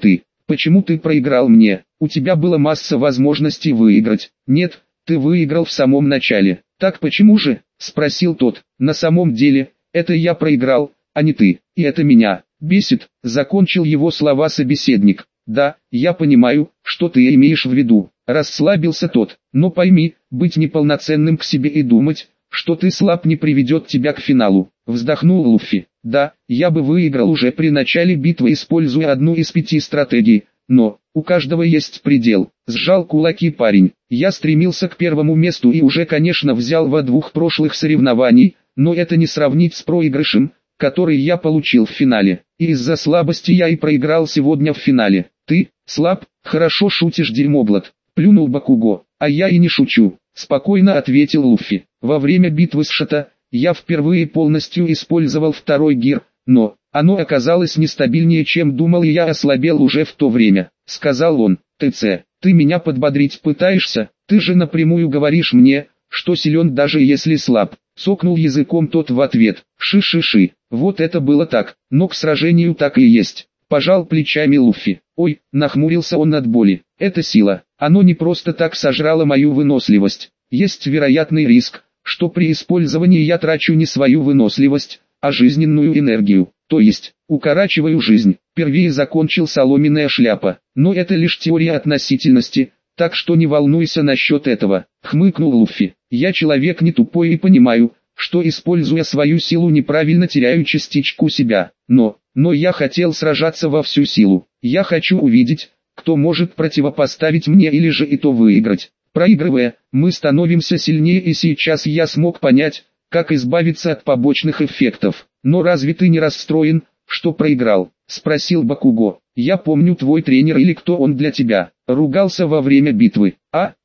ты проиграл мне? У тебя была масса возможностей выиграть». «Нет, ты выиграл в самом начале». «Так почему же?» — спросил тот. «На самом деле, это я проиграл, а не ты, и это меня бесит», — закончил его слова собеседник. «Да, я понимаю, что ты имеешь в виду», — расслабился тот. «Но пойми, быть неполноценным к себе и думать, что ты слаб, не приведет тебя к финалу», — вздохнул Луффи. «Да, я бы выиграл уже при начале битвы, используя одну из 5 стратегий, но у каждого есть предел», — сжал кулаки парень. «Я стремился к первому месту и уже, конечно, взял во 2 прошлых соревнований, но это не сравнить с проигрышем, который я получил в финале. И из-за слабости я и проиграл сегодня в финале». «Ты слаб? Хорошо шутишь, дерьмоблад», — плюнул Бакуго. «А я и не шучу», — спокойно ответил Луффи. «Во время битвы с Шата я впервые полностью использовал второй гир, но оно оказалось нестабильнее, чем думал, и я ослабел уже в то время», — сказал он. «ТЦ, ты меня подбодрить пытаешься? Ты же напрямую говоришь мне, что силен даже если слаб», — цокнул языком тот в ответ. «Ши-ши-ши, вот это было так, но к сражению так и есть», — пожал плечами Луффи. «Ой», — нахмурился он от боли, — «это сила, оно не просто так сожрало мою выносливость. Есть вероятный риск, что при использовании я трачу не свою выносливость, а жизненную энергию, то есть, укорачиваю жизнь». Впервые закончил соломенная шляпа. «Но это лишь теория относительности, так что не волнуйся насчет этого», — хмыкнул Луффи. «Я человек не тупой и понимаю, что, используя свою силу, неправильно теряю частичку себя. Но я хотел сражаться во всю силу. Я хочу увидеть, кто может противопоставить мне или же и то выиграть. Проигрывая, мы становимся сильнее, и сейчас я смог понять, как избавиться от побочных эффектов. Но разве ты не расстроен, что проиграл?» — спросил Бакуго. «Я помню, твой тренер, или кто он для тебя, ругался во время битвы». «А,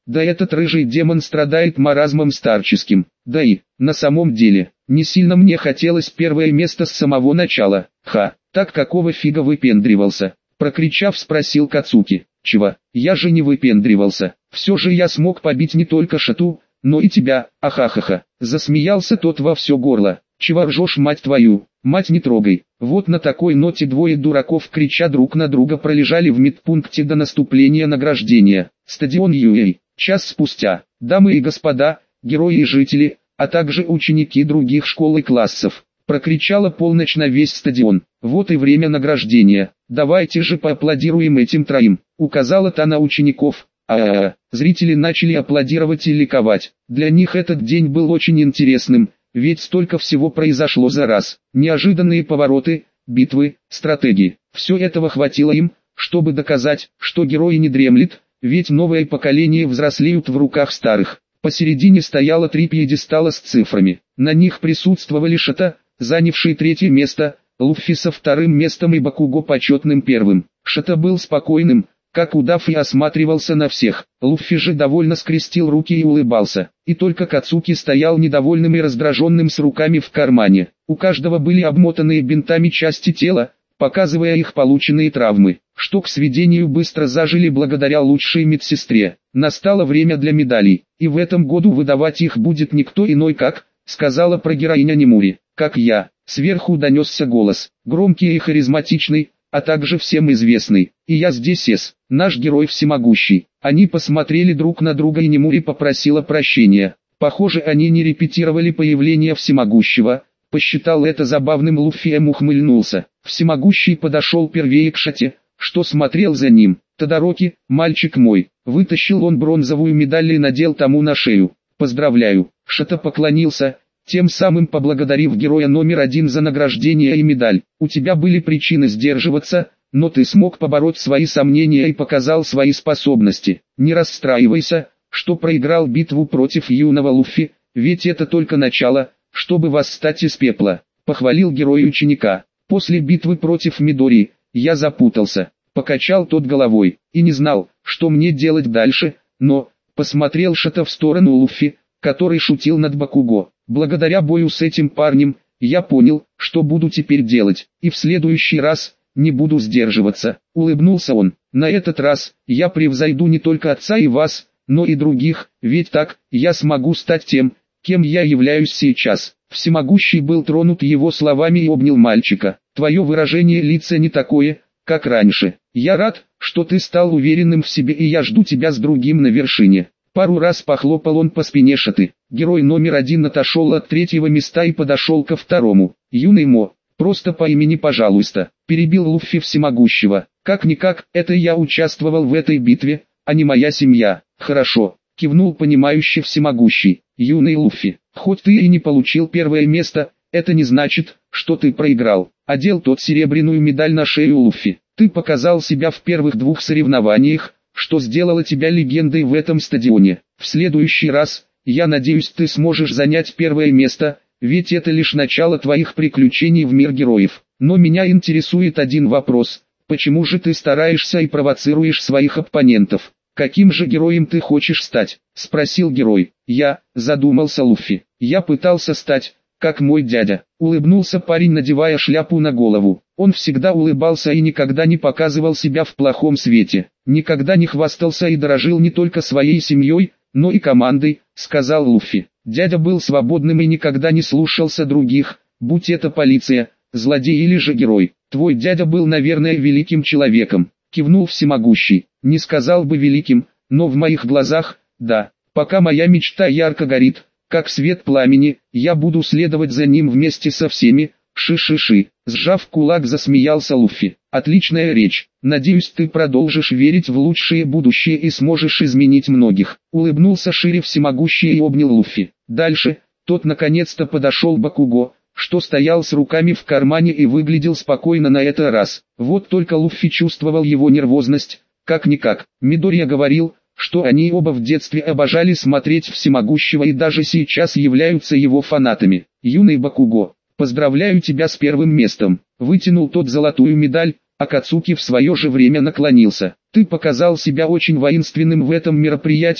Да этот рыжий демон страдает маразмом старческим. Да и, на самом деле, не сильно мне хотелось первое место с самого начала. Ха, так какого фига выпендривался? Прокричав, спросил Кацуки. Чего? Я же не выпендривался. Все же я смог побить не только Шату, но и тебя, ахахаха. Засмеялся тот во все горло. Чего ржешь, мать твою? Мать, не трогай. Вот на такой ноте двое дураков, крича друг на друга, пролежали в медпункте до наступления награждения. Стадион Юэй. Час спустя. Дамы и господа, герои и жители, а также ученики других школ и классов. Прокричала полночь на весь стадион. Вот и время награждения. Давайте же поаплодируем этим троим. Указала та на учеников. Зрители начали аплодировать и ликовать. Для них этот день был очень интересным, ведь столько всего произошло за раз. Неожиданные повороты, битвы, стратегии. Все этого хватило им, чтобы доказать, что герой не дремлет, ведь новое поколение взрослеют в руках старых. Посередине стояло 3 пьедестала с цифрами. На них присутствовали Шата, занявший 3-е место, Луффи со 2-м местом и Бакуго почетным 1-м. Шата был спокойным, как удав, и осматривался на всех. Луффи же довольно скрестил руки и улыбался. И только Кацуки стоял недовольным и раздраженным с руками в кармане. У каждого были обмотанные бинтами части тела, показывая их полученные травмы, что к сведению быстро зажили благодаря лучшей медсестре. Настало время для медалей, и в этом году выдавать их будет никто иной как, сказала про героиня Немури, как я. Сверху донесся голос, громкий и харизматичный, а также всем известный. И я здесь, наш герой всемогущий. Они посмотрели друг на друга, и Немури попросила прощения. Похоже, они не репетировали появление всемогущего. Посчитал это забавным Луффи и ухмыльнулся. Всемогущий подошел первее к Шате, что смотрел за ним. Тодороки, мальчик мой. Вытащил он бронзовую медаль и надел тому на шею. Поздравляю. Шата поклонился, тем самым поблагодарив героя номер 1 за награждение и медаль. У тебя были причины сдерживаться, но ты смог побороть свои сомнения и показал свои способности. Не расстраивайся, что проиграл битву против юного Луффи, ведь это только начало, чтобы восстать из пепла. Похвалил герой ученика. После битвы против Мидори, я запутался. Покачал тот головой, и не знал, что мне делать дальше, но, посмотрел Шата в сторону Луффи, который шутил над Бакуго. Благодаря бою с этим парнем, я понял, что буду теперь делать, и в следующий раз, не буду сдерживаться. Улыбнулся он. На этот раз, я превзойду не только отца и вас, но и других, ведь так, я смогу стать тем, кем я являюсь сейчас. Всемогущий был тронут его словами и обнял мальчика. Твое выражение лица не такое, как раньше. Я рад, что ты стал уверенным в себе, и я жду тебя с другим на вершине. Пару раз похлопал он по спине Шаты. Герой номер 1 отошел от 3-го места и подошел ко 2-му. Юный Мо, просто по имени пожалуйста, перебил Луффи всемогущего. Как-никак, это я участвовал в этой битве, а не моя семья. Хорошо, кивнул понимающий всемогущий. Юный Луффи, хоть ты и не получил 1-е место, это не значит, что ты проиграл. Одел тот серебряную медаль на шею Луффи. Ты показал себя в первых 2 соревнованиях, что сделало тебя легендой в этом стадионе. В следующий раз, я надеюсь, ты сможешь занять 1-е место, ведь это лишь начало твоих приключений в мир героев. Но меня интересует один вопрос: почему же ты стараешься и провоцируешь своих оппонентов? Каким же героем ты хочешь стать? Спросил герой. Задумался Луффи. Я пытался стать, как мой дядя. Улыбнулся парень, надевая шляпу на голову. Он всегда улыбался и никогда не показывал себя в плохом свете. Никогда не хвастался и дорожил не только своей семьей, но и командой, сказал Луффи. Дядя был свободным и никогда не слушался других, будь это полиция, злодей или же герой. Твой дядя был, наверное, великим человеком, кивнул всемогущий. Не сказал бы великим, но в моих глазах, да. Пока моя мечта ярко горит, как свет пламени, я буду следовать за ним вместе со всеми. Ши-ши-ши. Сжав кулак, засмеялся Луффи. Отличная речь. Надеюсь, ты продолжишь верить в лучшее будущее и сможешь изменить многих. Улыбнулся шире всемогущий и обнял Луффи. Дальше, тот наконец-то подошел к Бакуго, что стоял с руками в кармане и выглядел спокойно на этот раз. Вот только Луффи чувствовал его нервозность, как-никак. Мидория говорил, что они оба в детстве обожали смотреть всемогущего и даже сейчас являются его фанатами. Юный Бакуго, поздравляю тебя с 1-м местом. Вытянул тот золотую медаль, а Кацуки в свое же время наклонился. Ты показал себя очень воинственным в этом мероприятии,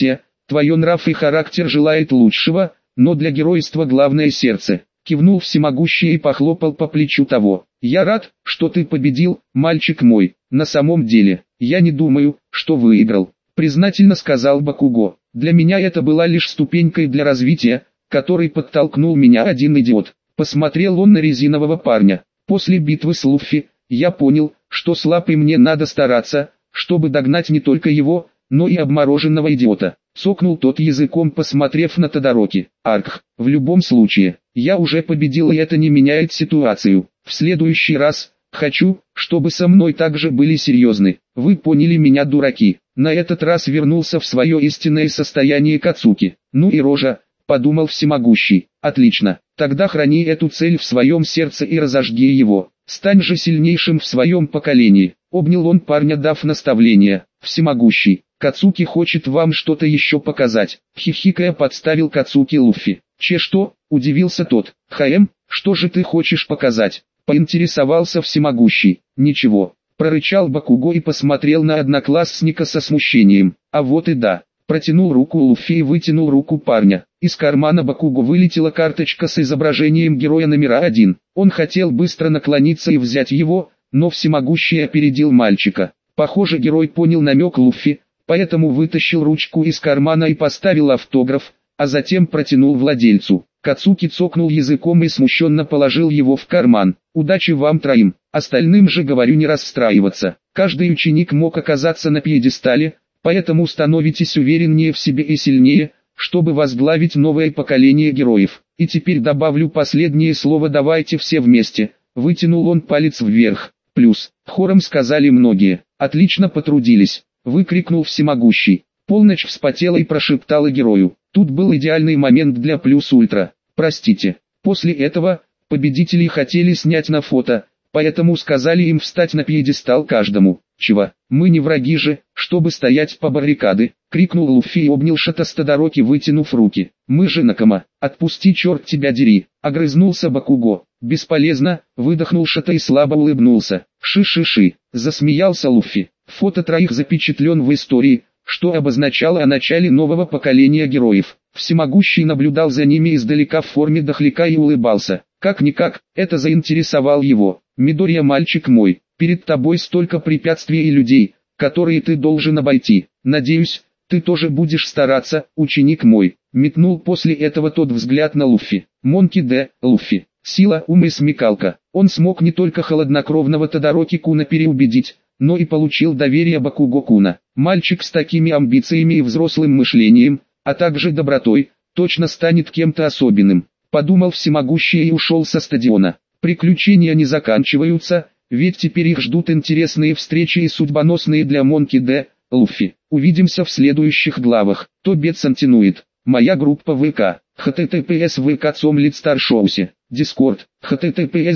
твое нрав и характер желает лучшего, но для геройства главное сердце. Кивнул всемогущий и похлопал по плечу того. Я рад, что ты победил, мальчик мой. На самом деле, я не думаю, что выиграл, признательно сказал Бакуго. Для меня это была лишь ступенькой для развития, который подтолкнул меня один идиот. Посмотрел он на резинового парня. После битвы с Луффи, я понял, что слаб и мне надо стараться, чтобы догнать не только его, но и обмороженного идиота. Цокнул тот языком, посмотрев на Тодороки. Арх, в любом случае, я уже победил, и это не меняет ситуацию. В следующий раз, хочу, чтобы со мной также были серьезны. Вы поняли меня, дураки. На этот раз вернулся в свое истинное состояние Кацуки. Ну и рожа, подумал всемогущий. Отлично, тогда храни эту цель в своем сердце и разожги его. Стань же сильнейшим в своем поколении. Обнял он парня, дав наставление. Всемогущий, Кацуки хочет вам что-то еще показать. Хихикая подставил Кацуки Луффи. Че что? Удивился тот. Что же ты хочешь показать? Поинтересовался всемогущий. Ничего. Прорычал Бакуго и посмотрел на одноклассника со смущением. А вот и да. Протянул руку Луффи и вытянул руку парня. Из кармана Бакуго вылетела карточка с изображением героя номера 1. Он хотел быстро наклониться и взять его, но всемогущий опередил мальчика. Похоже, герой понял намек Луффи, поэтому вытащил ручку из кармана и поставил автограф, а затем протянул владельцу. Кацуки цокнул языком и смущенно положил его в карман. Удачи вам троим, остальным же говорю не расстраиваться. Каждый ученик мог оказаться на пьедестале, поэтому становитесь увереннее в себе и сильнее, чтобы возглавить новое поколение героев. И теперь добавлю последнее слово, давайте все вместе. Вытянул он палец вверх. Плюс, хором сказали многие. Отлично потрудились, выкрикнул всемогущий. Полночь вспотела и прошептала герою. Тут был идеальный момент для плюс ультра. Простите. После этого, победители хотели снять на фото, поэтому сказали им встать на пьедестал каждому. Чего? Мы не враги же, чтобы стоять по баррикады, крикнул Луффи и обнял Шата с Тодороки, вытянув руки. Мы же Накама, отпусти, черт тебя дери, огрызнулся Бакуго. Бесполезно, выдохнул Шата и слабо улыбнулся. Ши-ши-ши, засмеялся Луффи. Фото троих запечатлен в истории, что обозначало о начале нового поколения героев. Всемогущий наблюдал за ними издалека в форме дохляка и улыбался. Как-никак, это заинтересовал его. Мидория, мальчик мой, перед тобой столько препятствий и людей, которые ты должен обойти. Надеюсь, ты тоже будешь стараться, ученик мой. Метнул после этого тот взгляд на Луффи. Монки Д. Луффи. Сила, ум и смекалка. Он смог не только холоднокровного Тодороки Куна переубедить, но и получил доверие Бакуго Куна. Мальчик с такими амбициями и взрослым мышлением, а также добротой, точно станет кем-то особенным. Подумал всемогущий и ушел со стадиона. Приключения не заканчиваются, ведь теперь их ждут интересные встречи и судьбоносные для Монки Д. Луффи. Увидимся в следующих главах. Тобет Сантинуит. Моя группа ВК. https vk.com/старшоусе. Discord. https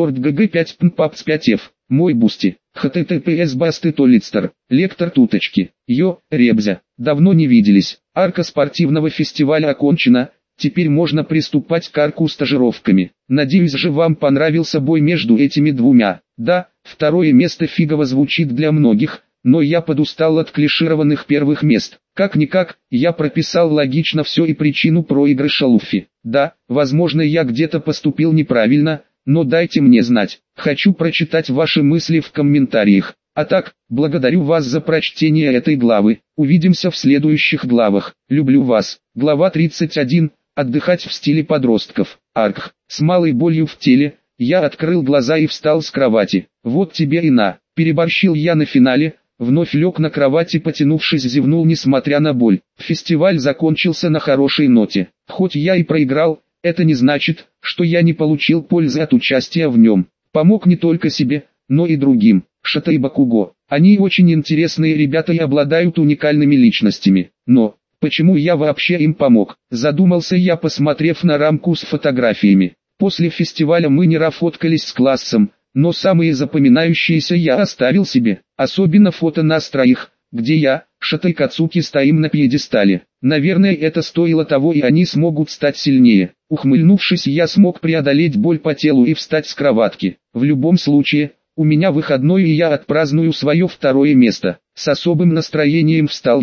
discord.gg5.pubs5f. Мой бусти. https basты.толидстар. Лектор туточки. Йо, Ребзя. Давно не виделись. Арка спортивного фестиваля окончена. Теперь можно приступать к арку стажировками. Надеюсь же, вам понравился бой между этими двумя. Да, второе место фигово звучит для многих, но я подустал от клишированных первых мест. Как-никак, я прописал логично все и причину проигрыша Луффи. Да, возможно, я где-то поступил неправильно, но дайте мне знать. Хочу прочитать ваши мысли в комментариях. А так, благодарю вас за прочтение этой главы. Увидимся в следующих главах. Люблю вас. Глава 31. Отдыхать в стиле подростков. Арх. С малой болью в теле, я открыл глаза и встал с кровати. Вот тебе и на. Переборщил я на финале. Вновь лег на кровати, потянувшись, зевнул несмотря на боль. Фестиваль закончился на хорошей ноте. Хоть я и проиграл, это не значит, что я не получил пользы от участия в нем. Помог не только себе, но и другим. Шата и Бакуго. Они очень интересные ребята и обладают уникальными личностями. Но, почему я вообще им помог? Задумался я, посмотрев на рамку с фотографиями. После фестиваля мы не рафоткались с классом, но самые запоминающиеся я оставил себе. Особенно фото нас троих, где я, Шата и Кацуки стоим на пьедестале. Наверное, это стоило того, и они смогут стать сильнее. Ухмыльнувшись, я смог преодолеть боль по телу и встать с кроватки. В любом случае, у меня выходной, и я отпраздную свое второе место. С особым настроением встал я.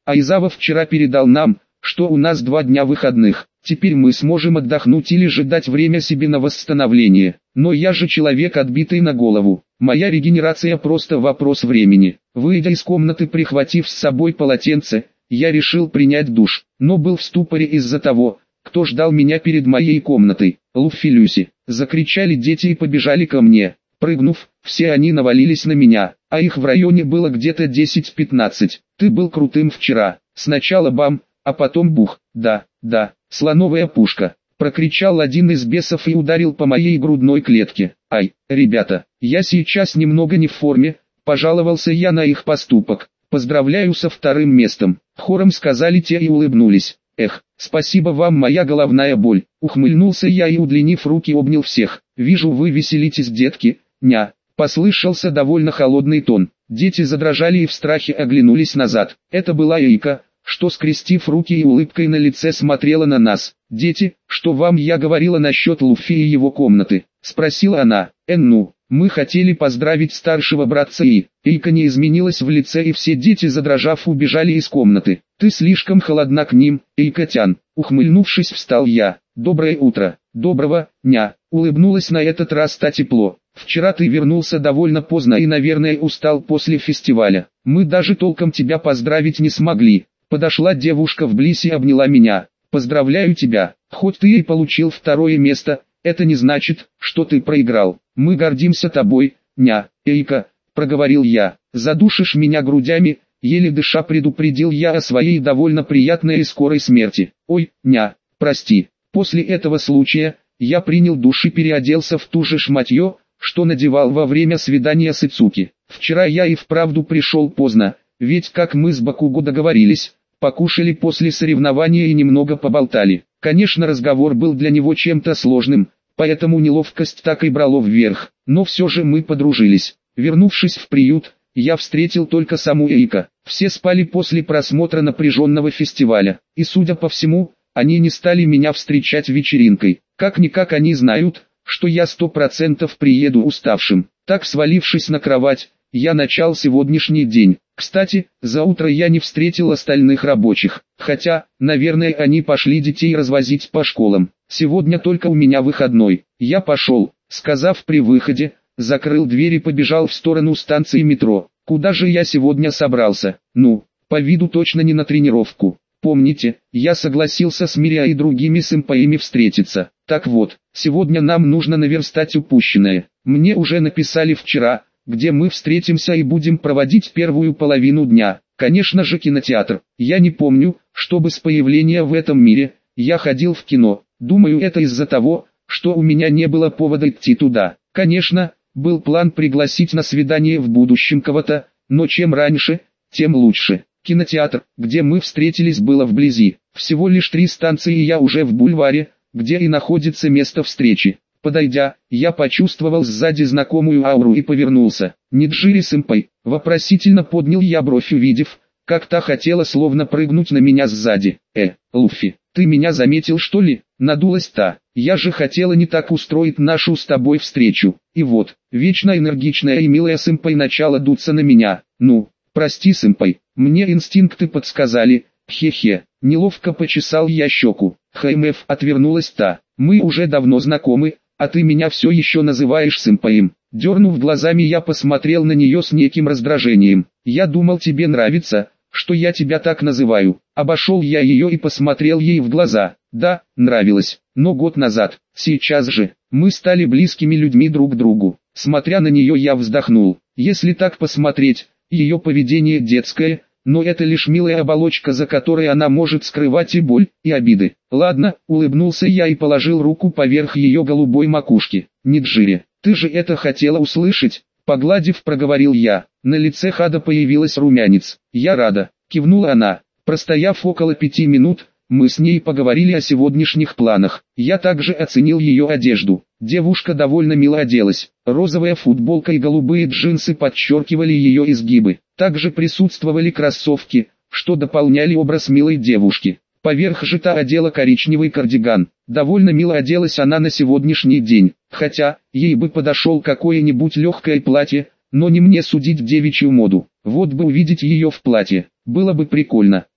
Айзава вчера передал нам, что у нас 2 дня выходных. Теперь мы сможем отдохнуть или же дать время себе на восстановление. Но я же человек, отбитый на голову. Моя регенерация просто вопрос времени. Выйдя из комнаты, прихватив с собой полотенце, я решил принять душ, но был в ступоре из-за того, кто ждал меня перед моей комнатой. «Луффи, Люси!» — закричали дети и побежали ко мне. Прыгнув, все они навалились на меня, а их в районе было где-то 10-15. «Ты был крутым вчера. Сначала бам, а потом бух. Да, слоновая пушка!» — прокричал один из бесов и ударил по моей грудной клетке. «Ай, ребята, я сейчас немного не в форме», — пожаловался я на их поступок. «Поздравляю со 2-м местом», — хором сказали те и улыбнулись. «Эх, спасибо вам, моя головная боль», — ухмыльнулся я и, удлинив руки, обнял всех. «Вижу, вы веселитесь, детки». «Ня», — послышался довольно холодный тон. Дети задрожали и в страхе оглянулись назад. Это была Эйка, что, скрестив руки и улыбкой на лице, смотрела на нас. «Дети, что вам я говорила насчет Луффи и его комнаты?» — спросила она. «Ну, мы хотели поздравить старшего братца и...» Эйка не изменилась в лице, и все дети, задрожав, убежали из комнаты. «Ты слишком холодна к ним, Эйкотян», — ухмыльнувшись, встал я. «Доброе утро». «Доброго, ня», — улыбнулась на этот раз та тепло. «Вчера ты вернулся довольно поздно и, наверное, устал после фестиваля. Мы даже толком тебя поздравить не смогли». Подошла девушка вблизь и обняла меня. «Поздравляю тебя, хоть ты и получил 2-е место, это не значит, что ты проиграл. Мы гордимся тобой, ня, Эйка», — проговорил я. «Задушишь меня грудями», — еле дыша предупредил я о своей довольно приятной и скорой смерти. «Ой, ня, прости». После этого случая, я принял душ и переоделся в ту же шматье, что надевал во время свидания с Ицуки. Вчера я и вправду пришел поздно, ведь, как мы с Бакуго договорились, покушали после соревнования и немного поболтали. Конечно, разговор был для него чем-то сложным, поэтому неловкость так и брала вверх, но все же мы подружились. Вернувшись в приют, я встретил только саму Эйка. Все спали после просмотра напряженного фестиваля, и, судя по всему, они не стали меня встречать вечеринкой. Как-никак они знают, что я 100% приеду уставшим. Так, свалившись на кровать, я начал сегодняшний день. Кстати, за утро я не встретил остальных рабочих, хотя, наверное, они пошли детей развозить по школам. Сегодня только у меня выходной. Я пошел, сказав при выходе, закрыл дверь и побежал в сторону станции метро. Куда же я сегодня собрался? Ну, по виду точно не на тренировку. Помните, я согласился с Мириа и другими сэмпаями встретиться. Так вот, сегодня нам нужно наверстать упущенное. Мне уже написали вчера, где мы встретимся и будем проводить первую половину дня. Конечно же, кинотеатр. Я не помню, чтобы с появления в этом мире я ходил в кино. Думаю, это из-за того, что у меня не было повода идти туда. Конечно, был план пригласить на свидание в будущем кого-то, но чем раньше, тем лучше. Кинотеатр, где мы встретились, было вблизи. Всего лишь 3 станции, и я уже в бульваре, где и находится место встречи. Подойдя, я почувствовал сзади знакомую ауру и повернулся. «Ниджири-сэмпай», вопросительно поднял я бровь, увидев, как та хотела словно прыгнуть на меня сзади. Луффи, ты меня заметил, что ли?» Надулась та. «Я же хотела не так устроить нашу с тобой встречу». И вот, вечно энергичная и милая сэмпай начала дуться на меня. «Ну, прости, сэмпай, мне инстинкты подсказали, хе-хе». Неловко почесал я щеку. «ХМФ», отвернулась та. «Мы уже давно знакомы, а ты меня все еще называешь сэмпаем». Дернув глазами, я посмотрел на нее с неким раздражением. «Я думал, тебе нравится, что я тебя так называю». Обошел я ее и посмотрел ей в глаза. Да, нравилось, но год назад. Сейчас же, мы стали близкими людьми друг к другу. Смотря на нее, я вздохнул. Если так посмотреть, ее поведение детское, но это лишь милая оболочка, за которой она может скрывать и боль, и обиды. «Ладно», — улыбнулся я и положил руку поверх ее голубой макушки. «Ниджири, ты же это хотела услышать?» Погладив, проговорил я. На лице Хада появилась румянец. «Я рада», — кивнула она. Простояв около 5 минут, мы с ней поговорили о сегодняшних планах. Я также оценил ее одежду. Девушка довольно мило оделась. Розовая футболка и голубые джинсы подчеркивали ее изгибы. Также присутствовали кроссовки, что дополняли образ милой девушки. Поверх же та одела коричневый кардиган. Довольно мило оделась она на сегодняшний день, хотя, ей бы подошел какое-нибудь легкое платье, но не мне судить девичью моду. Вот бы увидеть ее в платье, было бы прикольно.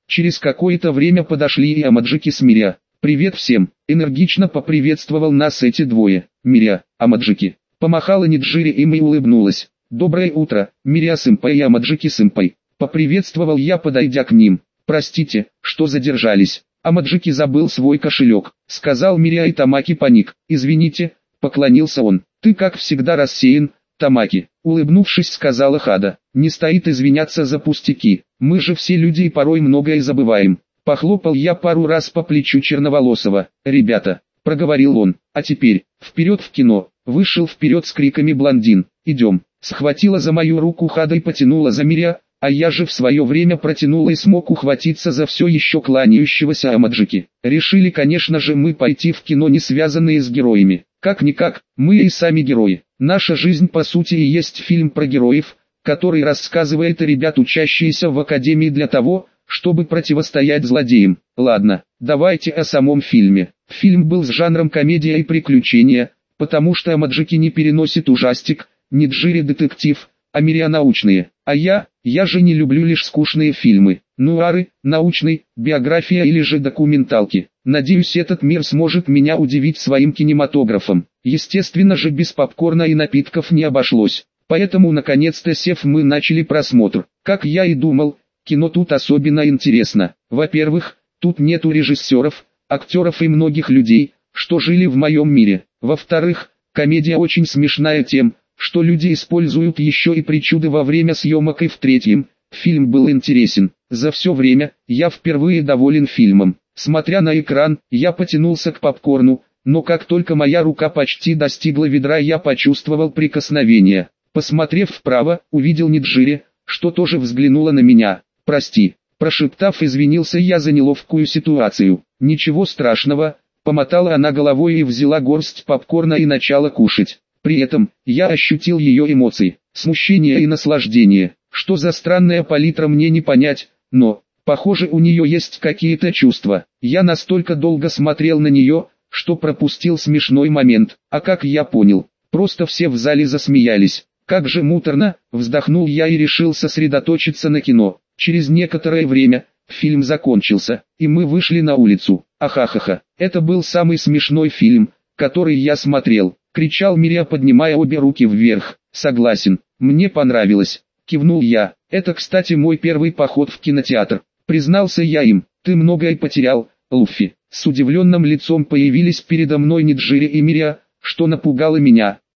Через какое-то время подошли и Амаджики с Миря. «Привет всем!» – энергично поприветствовал нас эти двое. Миря, Амаджики. Помахала Ниджири им и улыбнулась. «Доброе утро, Миря-сэмпай и Амаджики-сэмпай!» – поприветствовал я, подойдя к ним. «Простите, что задержались. Амаджики забыл свой кошелек», – сказал Миря, и Тамаки паник. «Извините», – поклонился он. «Ты как всегда рассеян, Тамаки», – улыбнувшись, сказала Хада. «Не стоит извиняться за пустяки. Мы же все люди и порой многое забываем». Похлопал я пару раз по плечу черноволосого. «Ребята», – проговорил он, – «а теперь, вперед в кино». Вышел вперед с криками блондин. «Идем». Схватила за мою руку Хада и потянула за Миря, а я же в свое время протянула и смог ухватиться за все еще кланяющегося Амаджики. Решили, конечно же, мы пойти в кино, не связанные с героями. Как-никак, мы и сами герои. Наша жизнь по сути и есть фильм про героев, который рассказывает о ребят, учащиеся в академии для того, чтобы противостоять злодеям. Ладно, давайте о самом фильме. Фильм был с жанром комедия и приключения, потому что Амаджики не переносит ужастик, Ниджири детектив, а Миря научные. А я же не люблю лишь скучные фильмы, нуары, научный, биография или же документалки. Надеюсь, этот мир сможет меня удивить своим кинематографом. Естественно же, без попкорна и напитков не обошлось. Поэтому наконец-то сев, мы начали просмотр. Как я и думал, кино тут особенно интересно. Во-первых, тут нету режиссеров, актеров и многих людей, что жили в моем мире. Во-вторых, комедия очень смешная тем, что люди используют еще и причуды во время съемок. И в-третьем, фильм был интересен. За все время, я впервые доволен фильмом. Смотря на экран, я потянулся к попкорну, но как только моя рука почти достигла ведра, я почувствовал прикосновение. Посмотрев вправо, увидел Ниджири, что тоже взглянула на меня. «Прости», прошептав, извинился я за неловкую ситуацию. «Ничего страшного», помотала она головой и взяла горсть попкорна и начала кушать. При этом, я ощутил ее эмоции, смущение и наслаждение. Что за странная палитра, мне не понять, но, похоже, у нее есть какие-то чувства. Я настолько долго смотрел на нее, что пропустил смешной момент. А как я понял, просто все в зале засмеялись. Как же муторно, вздохнул я и решил сосредоточиться на кино. Через некоторое время, фильм закончился, и мы вышли на улицу. Ахахаха, это был самый смешной фильм, который я смотрел. Кричал Миря, поднимая обе руки вверх. «Согласен, мне понравилось», кивнул я. «Это, кстати, мой первый поход в кинотеатр», признался я им. «Ты многое потерял, Луффи». С удивленным лицом появились передо мной Ниджири и Миря, что напугало меня.